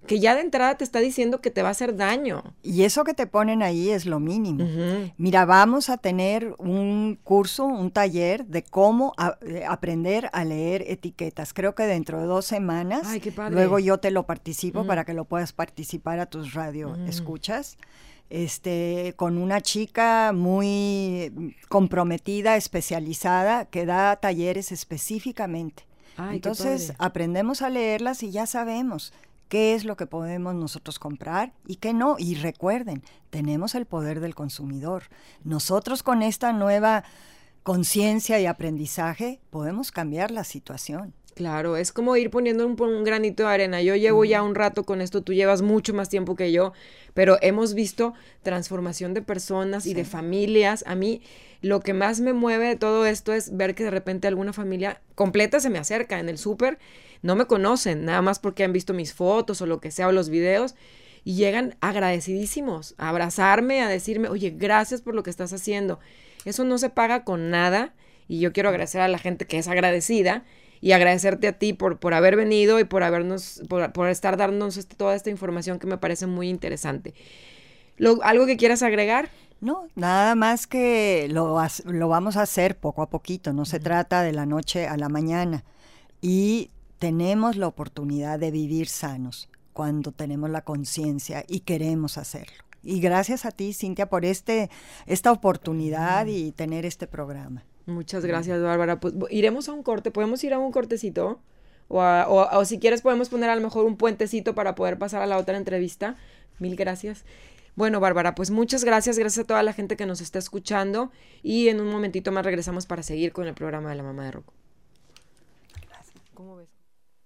Speaker 8: que ya de entrada te está diciendo que te va a hacer daño.
Speaker 9: Y eso que te ponen ahí es lo mínimo.
Speaker 8: Uh-huh.
Speaker 9: Mira, vamos a tener un curso, un taller de cómo a, de aprender a leer etiquetas. Creo que dentro de dos semanas.
Speaker 8: Ay, qué padre.
Speaker 9: Luego yo te lo participo
Speaker 8: Uh-huh.
Speaker 9: para que lo puedas participar a tus radio
Speaker 8: Uh-huh.
Speaker 9: escuchas. Este, con una chica muy comprometida, especializada, que da talleres específicamente.
Speaker 8: Ay,
Speaker 9: Entonces,
Speaker 8: qué padre.
Speaker 9: aprendemos a leerlas y ya sabemos qué es lo que podemos nosotros comprar y qué no. Y recuerden, tenemos el poder del consumidor. Nosotros con esta nueva conciencia y aprendizaje podemos cambiar la situación.
Speaker 8: Claro, es como ir poniendo un, un granito de arena. Yo llevo ya un rato con esto, tú llevas mucho más tiempo que yo, pero hemos visto transformación de personas y
Speaker 9: Sí.
Speaker 8: de familias. A mí lo que más me mueve de todo esto es ver que de repente alguna familia completa se me acerca en el súper, no me conocen, nada más porque han visto mis fotos o lo que sea, o los videos, y llegan agradecidísimos a abrazarme, a decirme, oye, gracias por lo que estás haciendo. Eso no se paga con nada, y yo quiero agradecer a la gente que es agradecida, y agradecerte a ti por, por haber venido y por habernos, por, por estar dándonos este, toda esta información que me parece muy interesante. Lo, ¿Algo que quieras agregar?
Speaker 9: No, nada más que lo, lo vamos a hacer poco a poquito, no se
Speaker 8: Uh-huh.
Speaker 9: trata de la noche a la mañana. Y tenemos la oportunidad de vivir sanos cuando tenemos la conciencia y queremos hacerlo. Y gracias a ti, Cintia, por este, esta oportunidad y tener este programa.
Speaker 8: Muchas gracias, Bárbara. Pues iremos a un corte, ¿podemos ir a un cortecito? O, a, o, o si quieres podemos poner a lo mejor un puentecito para poder pasar a la otra entrevista. Mil gracias. Bueno, Bárbara, pues muchas gracias, gracias a toda la gente que nos está escuchando y en un momentito más regresamos para seguir con el programa de La Mamá de Rocco. Gracias. ¿Cómo ves?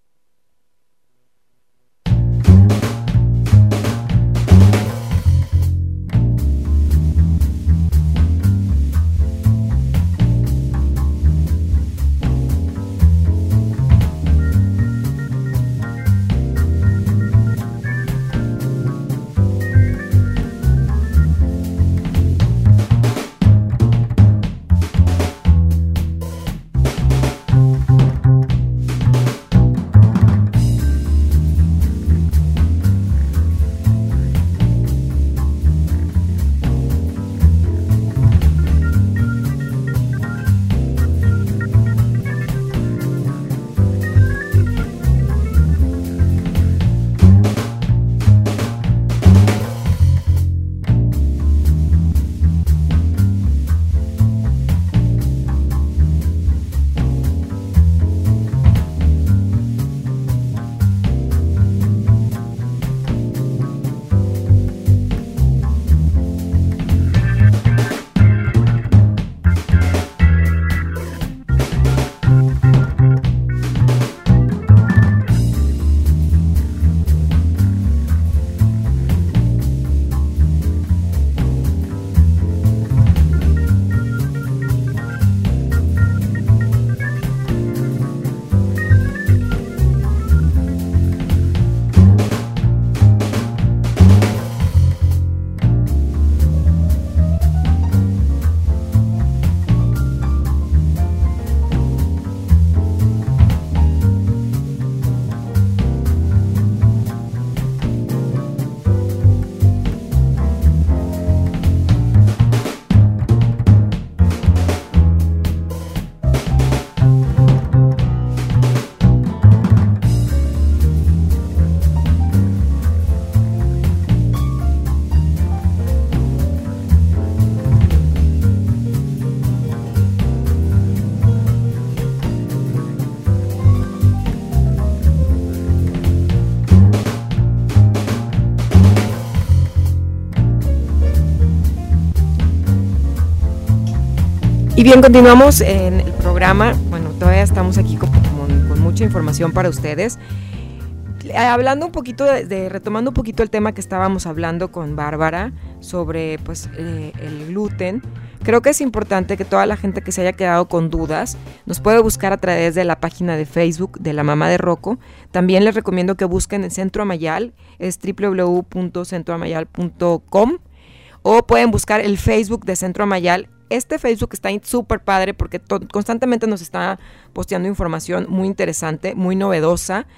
Speaker 8: Y bien, continuamos en el programa. Bueno, todavía estamos aquí con, con, con mucha información para ustedes. Hablando un poquito de, de, retomando un poquito el tema que estábamos hablando con Bárbara sobre pues eh, el gluten. Creo que es importante que toda la gente que se haya quedado con dudas nos puede buscar a través de la página de Facebook de La Mamá de Rocco. También les recomiendo que busquen en Centro Amayal, es doble u doble u doble u punto centro amayal punto com, o pueden buscar el Facebook de Centro Amayal. Este Facebook está súper padre porque to- constantemente nos está posteando información muy interesante, muy novedosa.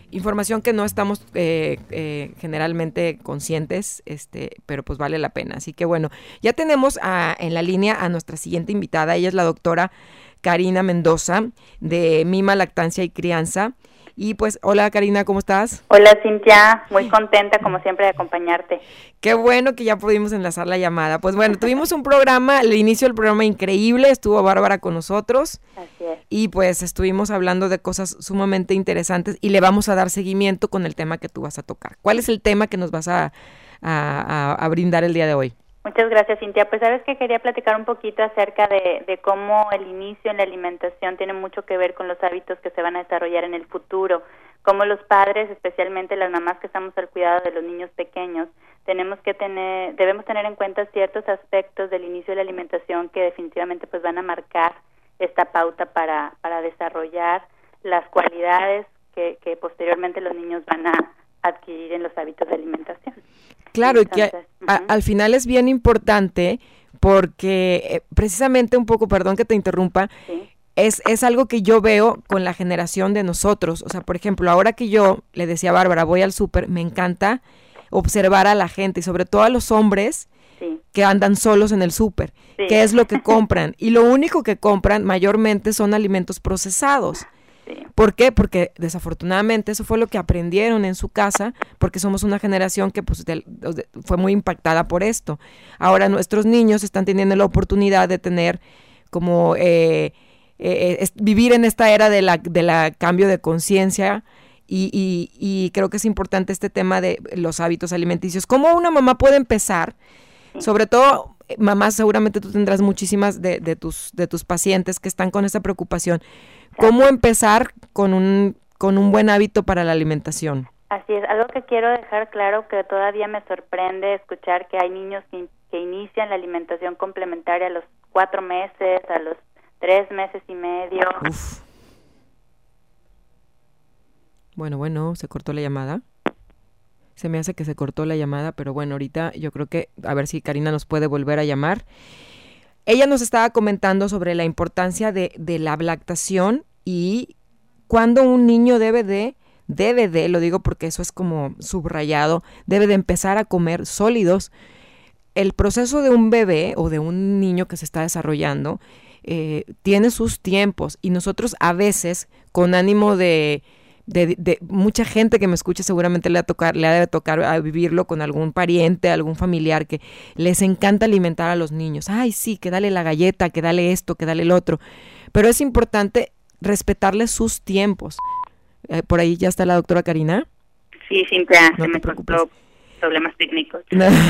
Speaker 8: información que no estamos eh, eh, generalmente conscientes, este, pero pues vale la pena. Así que bueno, ya tenemos a, en la línea a nuestra siguiente invitada. Ella es la doctora Karina Mendoza, de Mima Lactancia y Crianza. Y pues, hola Karina, ¿cómo estás?
Speaker 10: Hola Cintia, muy contenta como siempre de acompañarte.
Speaker 8: Qué bueno que ya pudimos enlazar la llamada. Pues bueno, tuvimos un programa, el inicio del programa increíble, estuvo Bárbara con nosotros.
Speaker 10: Así es.
Speaker 8: Y pues estuvimos hablando de cosas sumamente interesantes y le vamos a dar seguimiento con el tema que tú vas a tocar. ¿Cuál es el tema que nos vas a, a, a, a brindar el día de hoy?
Speaker 10: Muchas gracias, Cintia. Pues sabes que quería platicar un poquito acerca de, de cómo el inicio en la alimentación tiene mucho que ver con los hábitos que se van a desarrollar en el futuro. Cómo los padres, especialmente las mamás que estamos al cuidado de los niños pequeños, tenemos que tener, debemos tener en cuenta ciertos aspectos del inicio de la alimentación que definitivamente pues van a marcar esta pauta para, para desarrollar las cualidades que, que posteriormente los niños van a adquirir en los hábitos de alimentación.
Speaker 8: Claro,
Speaker 10: Entonces,
Speaker 8: y que a, a, al final es bien importante porque eh, precisamente un poco, perdón que te interrumpa,
Speaker 10: sí.
Speaker 8: es, es algo que yo veo con la generación de nosotros. O sea, por ejemplo, ahora que yo le decía a Bárbara, voy al súper, me encanta observar a la gente y sobre todo a los hombres
Speaker 10: sí.
Speaker 8: que andan solos en el súper.
Speaker 10: Sí.
Speaker 8: ¿Qué es lo que compran? Y lo único que compran mayormente son alimentos procesados.
Speaker 10: Sí.
Speaker 8: ¿Por qué? Porque desafortunadamente eso fue lo que aprendieron en su casa, porque somos una generación que pues, de, de, fue muy impactada por esto. Ahora nuestros niños están teniendo la oportunidad de tener como eh, eh, es, vivir en esta era de la, de la cambio de conciencia y, y, y creo que es importante este tema de los hábitos alimenticios. ¿Cómo una mamá puede empezar? Sobre todo, mamás, seguramente tú tendrás muchísimas de, de, tus, de tus pacientes que están con esa preocupación. ¿Cómo empezar con un, con un buen hábito para la alimentación?
Speaker 10: Así es, algo que quiero dejar claro que todavía me sorprende escuchar que hay niños que, que inician la alimentación complementaria a los cuatro meses, a los tres meses y medio.
Speaker 8: Uf. Bueno, bueno, se cortó la llamada. Se me hace que se cortó la llamada, pero bueno, ahorita yo creo que a ver si Karina nos puede volver a llamar. Ella nos estaba comentando sobre la importancia de, de la lactación y cuando un niño debe de, debe de, lo digo porque eso es como subrayado, debe de empezar a comer sólidos. El proceso de un bebé o de un niño que se está desarrollando eh, tiene sus tiempos y nosotros a veces con ánimo de... De, de mucha gente que me escucha seguramente le va a tocar, le ha de tocar a vivirlo con algún pariente, algún familiar que les encanta alimentar a los niños. Ay, sí, que dale la galleta, que dale esto, que dale el otro. Pero es importante respetarles sus tiempos. Eh, por ahí ya está la doctora Karina.
Speaker 10: Sí, Cintia,
Speaker 8: no
Speaker 10: se me cortó problemas técnicos.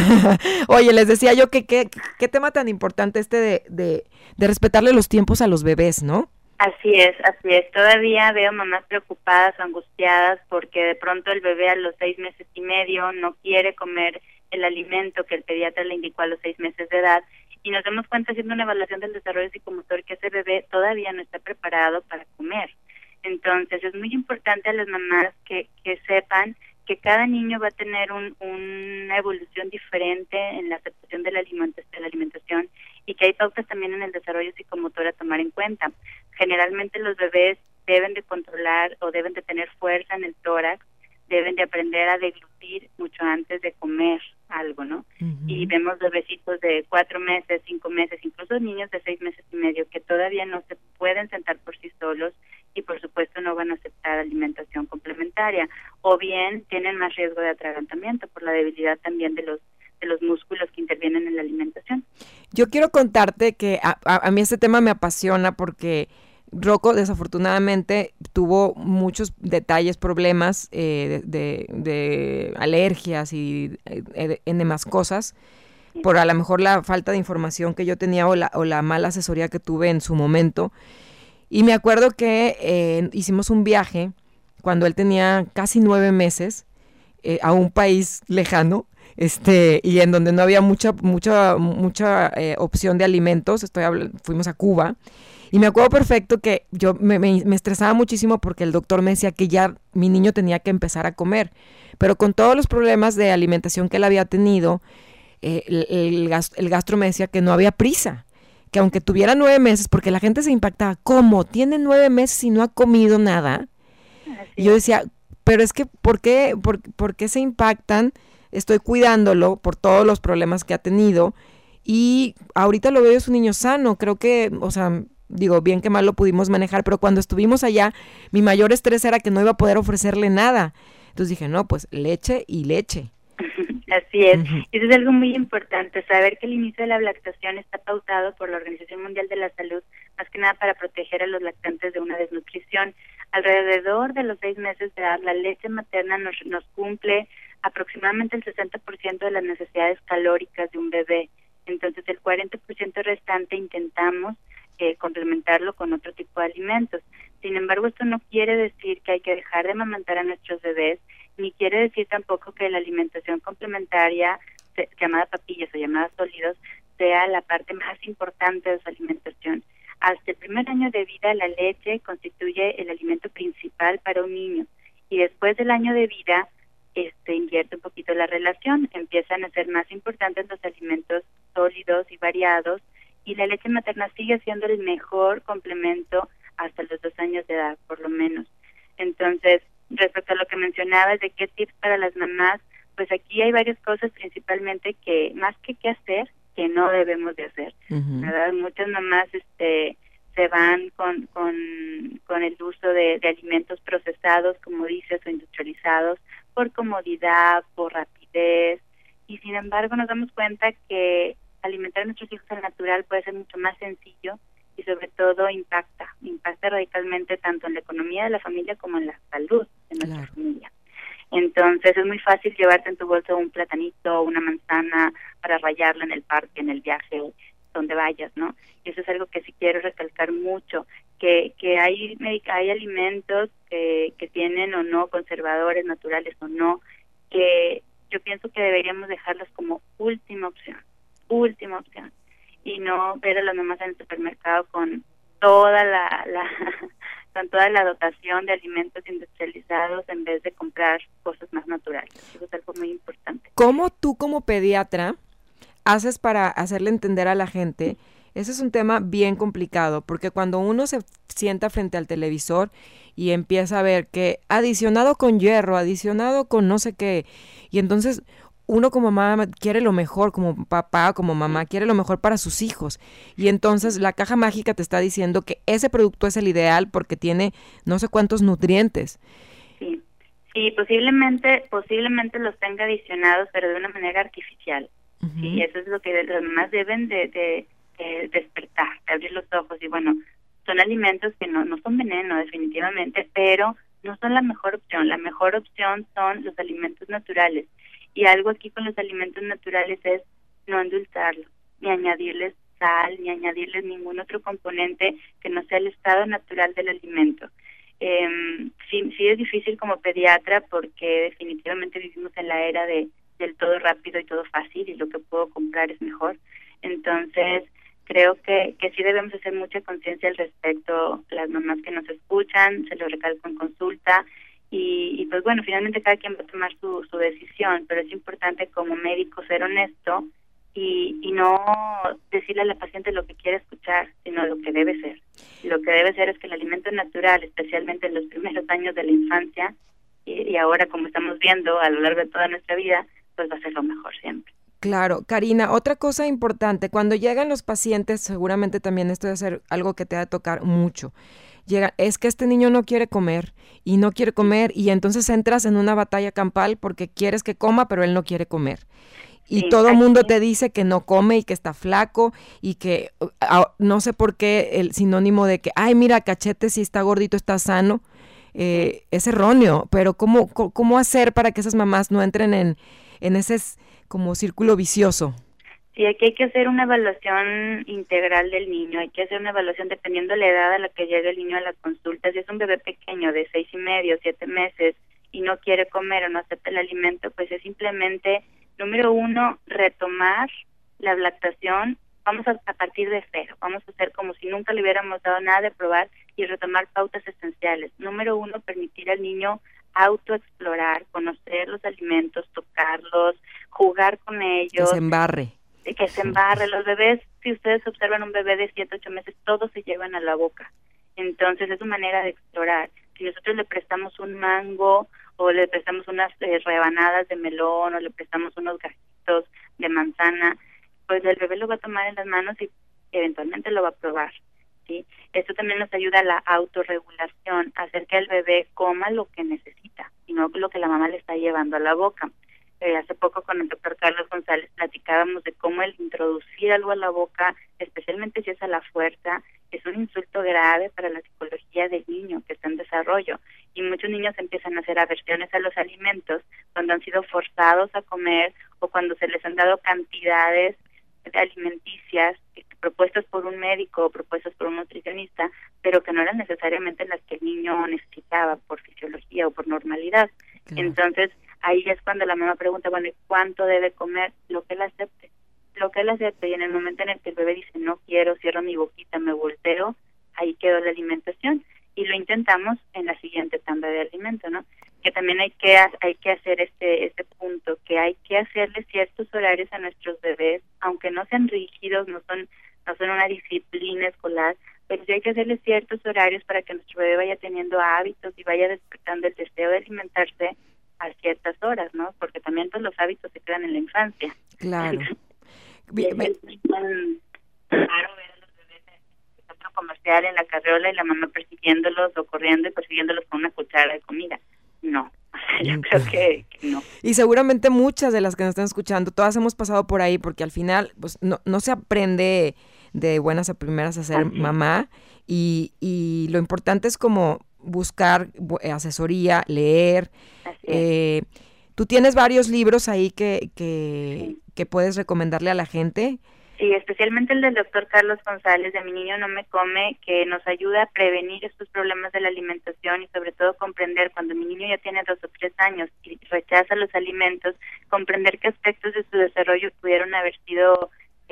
Speaker 8: Oye, les decía yo que qué qué tema tan importante este de, de, de respetarle los tiempos a los bebés, ¿no?
Speaker 10: Así es, así es. Todavía veo mamás preocupadas o angustiadas porque de pronto el bebé a los seis meses y medio no quiere comer el alimento que el pediatra le indicó a los seis meses de edad y nos damos cuenta haciendo una evaluación del desarrollo psicomotor que ese bebé todavía no está preparado para comer. Entonces es muy importante a las mamás que, que sepan que cada niño va a tener un, una evolución diferente en la aceptación de la, alimentación, de la alimentación y que hay pautas también en el desarrollo psicomotor a tomar en cuenta. Generalmente los bebés deben de controlar o deben de tener fuerza en el tórax, deben de aprender a deglutir mucho antes de comer algo, ¿no? Uh-huh. Y vemos bebecitos de cuatro meses, cinco meses, incluso niños de seis meses y medio que todavía no se pueden sentar por sí solos y por supuesto no van a aceptar alimentación complementaria o bien tienen más riesgo de atragantamiento por la debilidad también de los de los músculos que intervienen en la alimentación.
Speaker 8: Yo quiero contarte que a, a, a mí este tema me apasiona porque Rocco desafortunadamente tuvo muchos detalles, problemas eh, de, de, de alergias y eh, en demás cosas, sí. Por a lo mejor la falta de información que yo tenía o la, o la mala asesoría que tuve en su momento. Y me acuerdo que eh, hicimos un viaje cuando él tenía casi nueve meses eh, a un país lejano, este y en donde no había mucha mucha mucha eh, opción de alimentos. Estoy hablando, fuimos a Cuba. Y me acuerdo perfecto que yo me, me, me estresaba muchísimo porque el doctor me decía que ya mi niño tenía que empezar a comer. Pero con todos los problemas de alimentación que él había tenido, eh, el, el, gastro, el gastro me decía que no había prisa. Que aunque tuviera nueve meses, porque la gente se impactaba, ¿cómo? ¿Tiene nueve meses y no ha comido nada?
Speaker 10: Así
Speaker 8: y yo decía,
Speaker 11: pero es que, ¿por qué, por, por qué se impactan? Estoy cuidándolo por todos los problemas que ha tenido y ahorita lo veo, es un niño sano, creo que, o sea, digo, bien que mal lo pudimos manejar, pero cuando estuvimos allá, mi mayor estrés era que no iba a poder ofrecerle nada. Entonces dije, no, pues leche y leche.
Speaker 10: Así es. Uh-huh. Eso es algo muy importante, saber que el inicio de la lactación está pautado por la Organización Mundial de la Salud, más que nada para proteger a los lactantes de una desnutrición. Alrededor de los seis meses de edad, la leche materna nos, nos cumple aproximadamente el sesenta por ciento de las necesidades calóricas de un bebé. Entonces, el cuarenta por ciento restante intentamos eh, complementarlo con otro tipo de alimentos. Sin embargo, esto no quiere decir que hay que dejar de amamantar a nuestros bebés, ni quiere decir tampoco que la alimentación complementaria, se, llamada papillas o llamada sólidos, sea la parte más importante de su alimentación. Hasta el primer año de vida, la leche constituye el alimento principal para un niño. Y después del año de vida, este invierte un poquito la relación. Empiezan a ser más importantes los alimentos sólidos y variados, y la leche materna sigue siendo el mejor complemento hasta los dos años de edad, por lo menos. Entonces, respecto a lo que mencionabas de qué tips para las mamás, pues aquí hay varias cosas principalmente que, más que qué hacer, que no debemos de hacer. Uh-huh. ¿Verdad? Muchas mamás este se van con con, con el uso de, de alimentos procesados, como dices, o industrializados, por comodidad, por rapidez, y sin embargo nos damos cuenta que alimentar a nuestros hijos al natural puede ser mucho más sencillo y sobre todo impacta, impacta radicalmente tanto en la economía de la familia como en la salud de nuestra claro. familia. Entonces es muy fácil llevarte en tu bolso un platanito, una manzana para rayarla en el parque, en el viaje, donde vayas, ¿no? Y eso es algo que sí quiero recalcar mucho, que que hay hay alimentos que, que tienen o no conservadores naturales o no, que yo pienso que deberíamos dejarlos como última opción, última opción, y no ver a las mamás en el supermercado con toda la, la con toda la dotación de alimentos industrializados en vez de comprar cosas más naturales. Eso es algo muy importante.
Speaker 11: ¿Cómo tú como pediatra haces para hacerle entender a la gente? Ese es un tema bien complicado, porque cuando uno se sienta frente al televisor y empieza a ver que adicionado con hierro, adicionado con no sé qué, y entonces uno como mamá quiere lo mejor, como papá, como mamá, quiere lo mejor para sus hijos. Y entonces la caja mágica te está diciendo que ese producto es el ideal porque tiene no sé cuántos nutrientes.
Speaker 10: Sí, sí, posiblemente, posiblemente los tenga adicionados, pero de una manera artificial. Uh-huh. Y eso es lo que las mamás deben de, de, de despertar, de abrir los ojos. Y bueno, son alimentos que no, no son veneno definitivamente, pero no son la mejor opción. La mejor opción son los alimentos naturales. Y algo aquí con los alimentos naturales es no endulzarlos, ni añadirles sal, ni añadirles ningún otro componente que no sea el estado natural del alimento. Eh, sí, sí es difícil como pediatra porque definitivamente vivimos en la era de del todo rápido y todo fácil y lo que puedo comprar es mejor. Entonces, creo que, que sí debemos hacer mucha conciencia al respecto, las mamás que nos escuchan, se lo recalco en consulta. Y, y pues bueno, finalmente cada quien va a tomar su, su decisión, pero es importante como médico ser honesto y, y no decirle a la paciente lo que quiere escuchar, sino lo que debe ser. Y lo que debe ser es que el alimento natural, especialmente en los primeros años de la infancia, y, y ahora como estamos viendo a lo largo de toda nuestra vida, pues va a ser lo mejor siempre.
Speaker 11: Claro, Karina, otra cosa importante, cuando llegan los pacientes, seguramente también esto debe ser algo que te va a tocar mucho. Llega, es que este niño no quiere comer y no quiere comer y entonces entras en una batalla campal porque quieres que coma, pero él no quiere comer. Y sí, todo el mundo te dice que no come y que está flaco y que uh, no sé por qué el sinónimo de que, ay, mira, Cachete, si está gordito, está sano, eh, es erróneo. Pero ¿cómo, cómo hacer para que esas mamás no entren en, en ese como círculo vicioso?
Speaker 10: Sí, aquí hay que hacer una evaluación integral del niño, hay que hacer una evaluación dependiendo de la edad a la que llegue el niño a las consultas. Si es un bebé pequeño de seis y medio, siete meses y no quiere comer o no acepta el alimento, pues es simplemente, número uno, retomar la lactación. Vamos a, a partir de cero, vamos a hacer como si nunca le hubiéramos dado nada de probar y retomar pautas esenciales. Número uno, permitir al niño autoexplorar, conocer los alimentos, tocarlos, jugar con ellos.
Speaker 11: Que se embarre.
Speaker 10: que se embarre. Los bebés, si ustedes observan un bebé de siete, ocho meses, todos se llevan a la boca. Entonces es una manera de explorar. Si nosotros le prestamos un mango o le prestamos unas eh, rebanadas de melón, o le prestamos unos gajitos de manzana, pues el bebé lo va a tomar en las manos y eventualmente lo va a probar, ¿sí? Esto también nos ayuda a la autorregulación, a hacer que el bebé coma lo que necesita y no lo que la mamá le está llevando a la boca. Eh, hace poco con el doctor Carlos González platicábamos de cómo el introducir algo a la boca, especialmente si es a la fuerza, es un insulto grave para la psicología del niño que está en desarrollo. Y muchos niños empiezan a hacer aversiones a los alimentos cuando han sido forzados a comer o cuando se les han dado cantidades alimenticias propuestas por un médico o propuestas por un nutricionista, pero que no eran necesariamente las que el niño necesitaba por fisiología o por normalidad. Claro. Entonces, ahí es cuando la mamá pregunta, bueno, ¿cuánto debe comer? Lo que él acepte. Lo que él acepte, y en el momento en el que el bebé dice, no quiero, cierro mi boquita, me volteo, ahí quedó la alimentación. Y lo intentamos en la siguiente tanda de alimento, ¿no? Que también hay que hay que hacer este este punto, que hay que hacerle ciertos horarios a nuestros bebés, aunque no sean rígidos, no son no son una disciplina escolar, pero sí hay que hacerle ciertos horarios para que nuestro bebé vaya teniendo hábitos y vaya despertando el deseo de alimentarse a ciertas horas, ¿no? Porque también pues los hábitos se quedan en la infancia.
Speaker 11: Claro.
Speaker 10: Bien, es un raro ver a los bebés en el centro comercial en la carriola y la mamá persiguiéndolos o corriendo y persiguiéndolos con una cuchara de comida. No, yo creo que, que no.
Speaker 11: Y seguramente muchas de las que nos están escuchando, todas hemos pasado por ahí, porque al final pues no, no se aprende de buenas a primeras a ser Así. mamá, y, y lo importante es como buscar asesoría, leer. Eh, ¿Tú tienes varios libros ahí que, que, sí. que puedes recomendarle a la gente?
Speaker 10: Sí, especialmente el del doctor Carlos González, de Mi Niño No Me Come, que nos ayuda a prevenir estos problemas de la alimentación y sobre todo comprender cuando mi niño ya tiene dos o tres años y rechaza los alimentos, comprender qué aspectos de su desarrollo pudieron haber sido,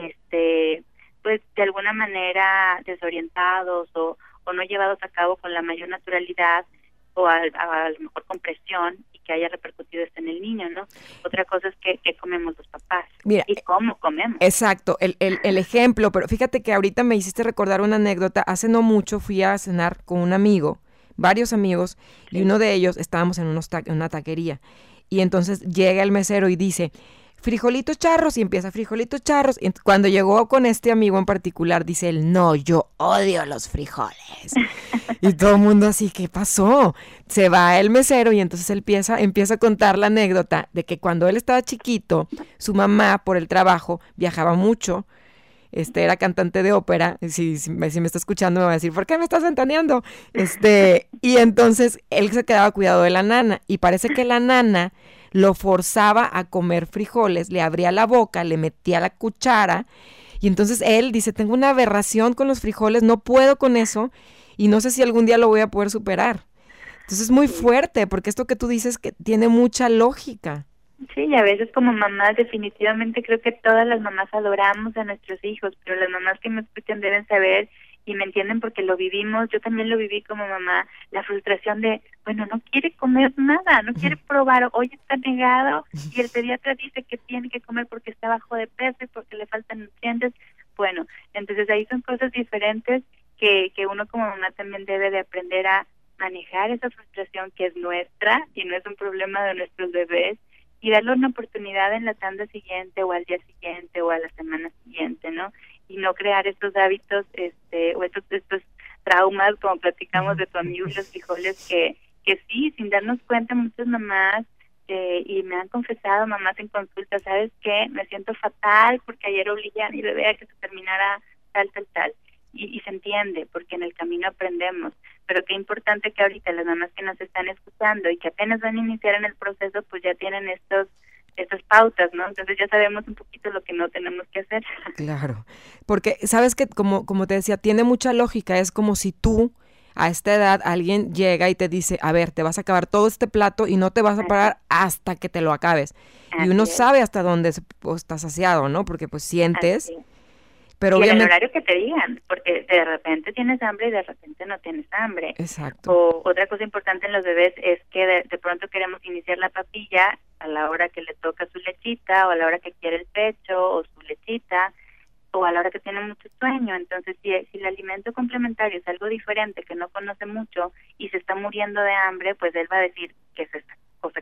Speaker 10: este, pues de alguna manera desorientados o, o no llevados a cabo con la mayor naturalidad o a, a, a lo mejor con presión, y que haya repercutido esto en el niño, ¿no? Otra cosa es que, que comemos los papás.
Speaker 11: Mira,
Speaker 10: y cómo comemos.
Speaker 11: Exacto, el, el, el ejemplo, pero fíjate que ahorita me hiciste recordar una anécdota. Hace no mucho fui a cenar con un amigo, varios amigos, sí. y uno de ellos, estábamos en unos ta- una taquería, y entonces llega el mesero y dice, frijolitos charros, y empieza frijolitos charros, y cuando llegó con este amigo en particular, dice él, no, yo odio los frijoles. Y todo el mundo así, ¿qué pasó? Se va el mesero y entonces él empieza, empieza a contar la anécdota de que cuando él estaba chiquito, su mamá por el trabajo viajaba mucho, este era cantante de ópera, si, si, me, si me está escuchando me va a decir, ¿por qué me estás ventaneando? Este, y entonces él se quedaba cuidado de la nana, y parece que la nana lo forzaba a comer frijoles, le abría la boca, le metía la cuchara, y entonces él dice, tengo una aberración con los frijoles, no puedo con eso, y no sé si algún día lo voy a poder superar. Entonces es muy fuerte, porque esto que tú dices que tiene mucha lógica.
Speaker 10: Sí, y a veces como mamás, definitivamente creo que todas las mamás adoramos a nuestros hijos, pero las mamás que me escuchan deben saber y me entienden porque lo vivimos, yo también lo viví como mamá, la frustración de, bueno, no quiere comer nada, no quiere probar, hoy está negado y el pediatra dice que tiene que comer porque está bajo de peso y porque le faltan nutrientes. Bueno, entonces ahí son cosas diferentes que, que uno como mamá también debe de aprender a manejar esa frustración que es nuestra y no es un problema de nuestros bebés, y darle una oportunidad en la tanda siguiente o al día siguiente o a la semana siguiente, ¿no? Y no crear estos hábitos este o estos estos traumas, como platicamos de tu amigo y los frijoles, que, que sí, sin darnos cuenta muchas mamás, eh, y me han confesado mamás en consulta, ¿sabes qué? Me siento fatal porque ayer obligué a mi bebé a que se terminara tal, tal, tal. Y, y se entiende, porque en el camino aprendemos, pero qué importante que ahorita las mamás que nos están escuchando y que apenas van a iniciar en el proceso, pues ya tienen estos estas pautas, ¿no? Entonces ya sabemos un poquito lo que no tenemos que hacer.
Speaker 11: Claro, porque sabes que como, como te decía, tiene mucha lógica, es como si tú a esta edad alguien llega y te dice, a ver, te vas a acabar todo este plato y no te vas a parar hasta que te lo acabes. Así y uno es. sabe hasta dónde pues, estás saciado, ¿no? Porque pues sientes... Pero
Speaker 10: y
Speaker 11: obviamente...
Speaker 10: en el horario que te digan, porque de repente tienes hambre y de repente no tienes hambre.
Speaker 11: Exacto.
Speaker 10: O otra cosa importante en los bebés es que de, de pronto queremos iniciar la papilla a la hora que le toca su lechita, o a la hora que quiere el pecho, o su lechita, o a la hora que tiene mucho sueño. Entonces, si, si el alimento complementario es algo diferente, que no conoce mucho, y se está muriendo de hambre, pues él va a decir, ¿qué es esta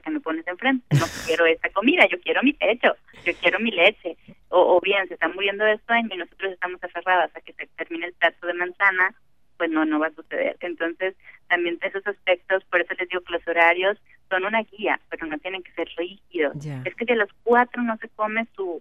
Speaker 10: que me pones enfrente, no quiero esta comida, yo quiero mi pecho, yo quiero mi leche, o, o bien se están muriendo de sueño y nosotros estamos aferradas a que se termine el plato de manzana, pues no, no va a suceder. Entonces, también esos aspectos, por eso les digo que los horarios son una guía, pero no tienen que ser rígidos.
Speaker 11: Yeah.
Speaker 10: Es que si a los cuatro no se come su,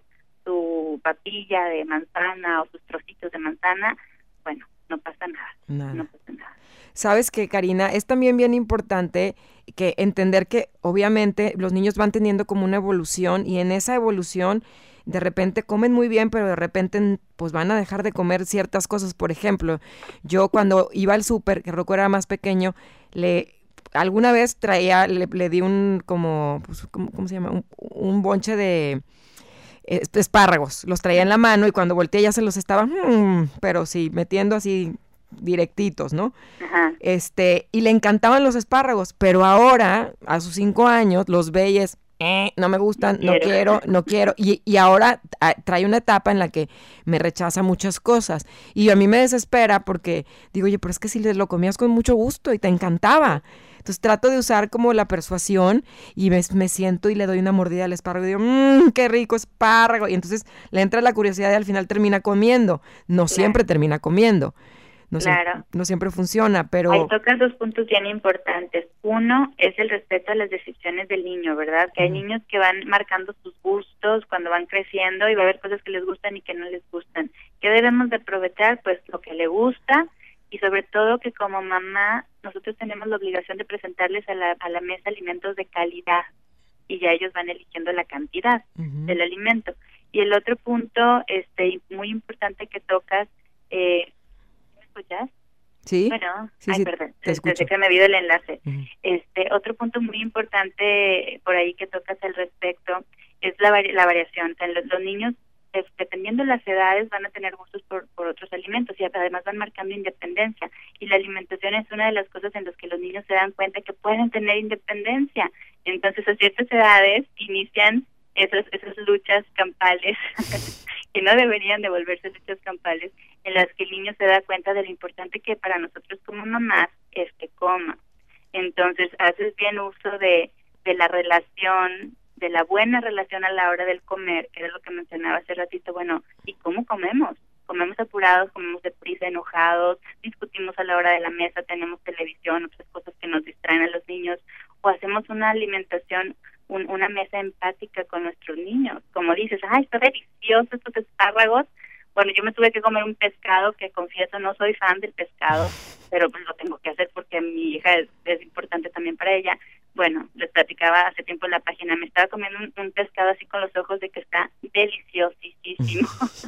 Speaker 10: su papilla de manzana o sus trocitos de manzana, bueno, no pasa nada,
Speaker 11: nada.
Speaker 10: no pasa nada.
Speaker 11: Sabes que, Karina, es también bien importante que entender que obviamente los niños van teniendo como una evolución y en esa evolución de repente comen muy bien, pero de repente pues van a dejar de comer ciertas cosas. Por ejemplo, yo cuando iba al súper, que Rocco era más pequeño, le alguna vez traía, le, le di un como, pues, ¿cómo, cómo se llama? Un, un bonche de eh, espárragos. Los traía en la mano y cuando volteé ya se los estaba, hmm, pero sí, metiendo así directitos, ¿no?
Speaker 10: Ajá.
Speaker 11: Este, y le encantaban los espárragos, pero ahora, a sus cinco años, los ve y es, eh, no me gustan, no quiero, no quiero, y, y ahora a, trae una etapa en la que me rechaza muchas cosas, y a mí me desespera porque digo, oye, pero es que si lo comías con mucho gusto y te encantaba. Entonces trato de usar como la persuasión y me, me siento y le doy una mordida al espárrago y digo, mmm, qué rico espárrago, y entonces le entra la curiosidad y al final termina comiendo, no siempre termina comiendo. No,
Speaker 10: Claro.
Speaker 11: se, no siempre funciona, pero...
Speaker 10: Ahí tocas dos puntos bien importantes. Uno es el respeto a las decisiones del niño, ¿verdad? Que hay
Speaker 11: Uh-huh.
Speaker 10: niños que van marcando sus gustos cuando van creciendo y va a haber cosas que les gustan y que no les gustan. ¿Qué debemos de aprovechar? Pues lo que le gusta y sobre todo que como mamá nosotros tenemos la obligación de presentarles a la, a la mesa alimentos de calidad y ya ellos van eligiendo la cantidad
Speaker 11: Uh-huh.
Speaker 10: del alimento. Y el otro punto este muy importante que tocas... Eh, ¿Me escuchas?
Speaker 11: Sí.
Speaker 10: Bueno,
Speaker 11: sí,
Speaker 10: ay,
Speaker 11: sí,
Speaker 10: perdón,
Speaker 11: te escucho.
Speaker 10: desde que me vio el enlace.
Speaker 11: Uh-huh.
Speaker 10: Este, otro punto muy importante por ahí que tocas al respecto es la, vari- la variación. O sea, los, los niños, pues, dependiendo de las edades, van a tener gustos por, por otros alimentos y además van marcando independencia. Y la alimentación es una de las cosas en las que los niños se dan cuenta que pueden tener independencia. Entonces, a ciertas edades inician esas, esas luchas campales que no deberían de volverse luchas campales, en las que el niño se da cuenta de lo importante que para nosotros como mamás es que coma. Entonces, haces bien uso de, de la relación, de la buena relación a la hora del comer, que era lo que mencionaba hace ratito. Bueno, ¿y cómo comemos? Comemos apurados, comemos deprisa, enojados, discutimos a la hora de la mesa, tenemos televisión, otras cosas que nos distraen a los niños, o hacemos una alimentación, un, una mesa empática con nuestros niños. Como dices, ¡ay, está delicioso estos espárragos! Bueno, yo me tuve que comer un pescado que, confieso, no soy fan del pescado, pero pues lo tengo que hacer porque mi hija es, es importante también para ella. Bueno, les platicaba hace tiempo en la página, me estaba comiendo un, un pescado así con los ojos de que está deliciosísimo.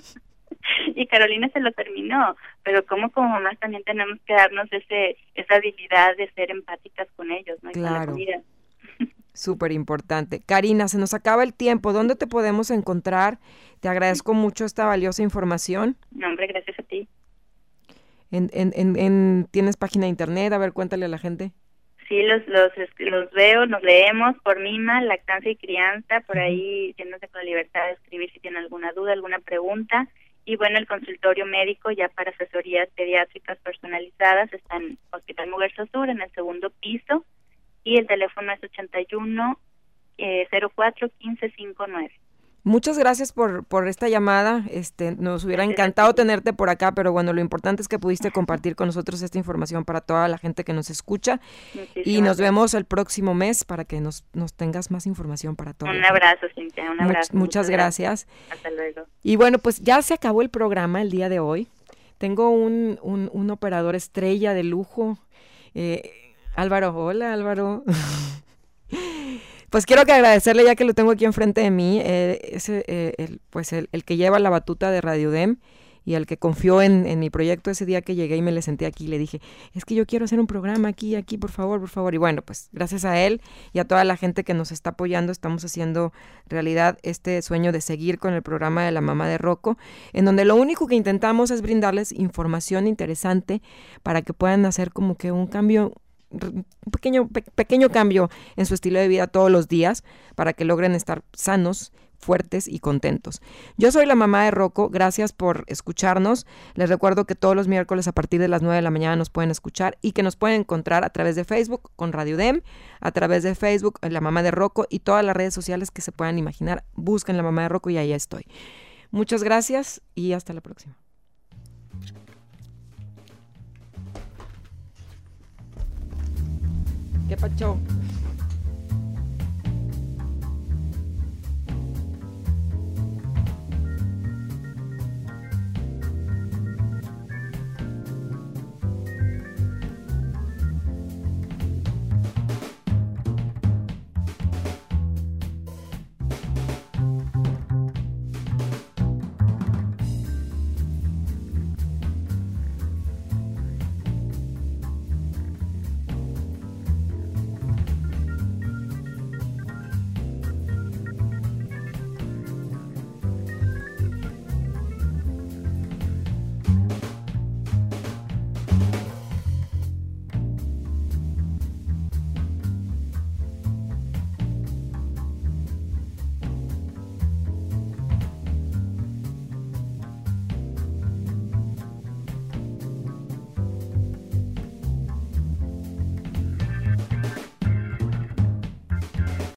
Speaker 10: Y Carolina se lo terminó, pero como como mamás también tenemos que darnos ese esa habilidad de ser empáticas con ellos, ¿no? Y
Speaker 11: Claro.
Speaker 10: con la comida.
Speaker 11: Súper importante. Karina, se nos acaba el tiempo. ¿Dónde te podemos encontrar? Te agradezco mucho esta valiosa información.
Speaker 10: No, hombre, gracias a ti.
Speaker 11: En, en, en, en- ¿Tienes página de internet? A ver, cuéntale a la gente.
Speaker 10: Sí, los, los los veo, nos leemos por Mima, Lactancia y Crianza, por ahí siéntanse con la libertad de escribir si tienen alguna duda, alguna pregunta. Y bueno, el consultorio médico ya para asesorías pediátricas personalizadas está en Hospital Muguerza Sur, en el segundo piso, y el teléfono es ochenta y uno, cero cuatro, quince, cincuenta y nueve.
Speaker 11: Muchas gracias por, por esta llamada. Este, nos hubiera encantado tenerte por acá, pero bueno, lo importante es que pudiste compartir con nosotros esta información para toda la gente que nos escucha.
Speaker 10: Muchísimas
Speaker 11: Y nos
Speaker 10: gracias.
Speaker 11: vemos el próximo mes para que nos, nos tengas más información para todos.
Speaker 10: Un abrazo, Cintia, un
Speaker 11: Much-
Speaker 10: abrazo.
Speaker 11: muchas gracias.
Speaker 10: Hasta luego.
Speaker 11: Y bueno, pues ya se acabó el programa el día de hoy. Tengo un, un, un operador estrella de lujo. Eh, Álvaro, hola Álvaro. Pues quiero que agradecerle ya que lo tengo aquí enfrente de mí, eh, es eh, el, pues el, el que lleva la batuta de Radio D E M y el que confió en, en mi proyecto ese día que llegué y me le senté aquí y le dije, es que yo quiero hacer un programa aquí, aquí, por favor, por favor. Y bueno, pues gracias a él y a toda la gente que nos está apoyando, estamos haciendo realidad este sueño de seguir con el programa de La Mamá de Rocco, en donde lo único que intentamos es brindarles información interesante para que puedan hacer como que un cambio, un pequeño, pe- pequeño cambio en su estilo de vida todos los días para que logren estar sanos, fuertes y contentos. Yo soy la mamá de Rocco, gracias por escucharnos. Les recuerdo que todos los miércoles a partir de las nueve de la mañana nos pueden escuchar y que nos pueden encontrar a través de Facebook con Radio Dem, a través de Facebook La Mamá de Rocco y todas las redes sociales que se puedan imaginar. Busquen La Mamá de Rocco y ahí estoy. Muchas gracias y hasta la próxima. ¿Qué pacho?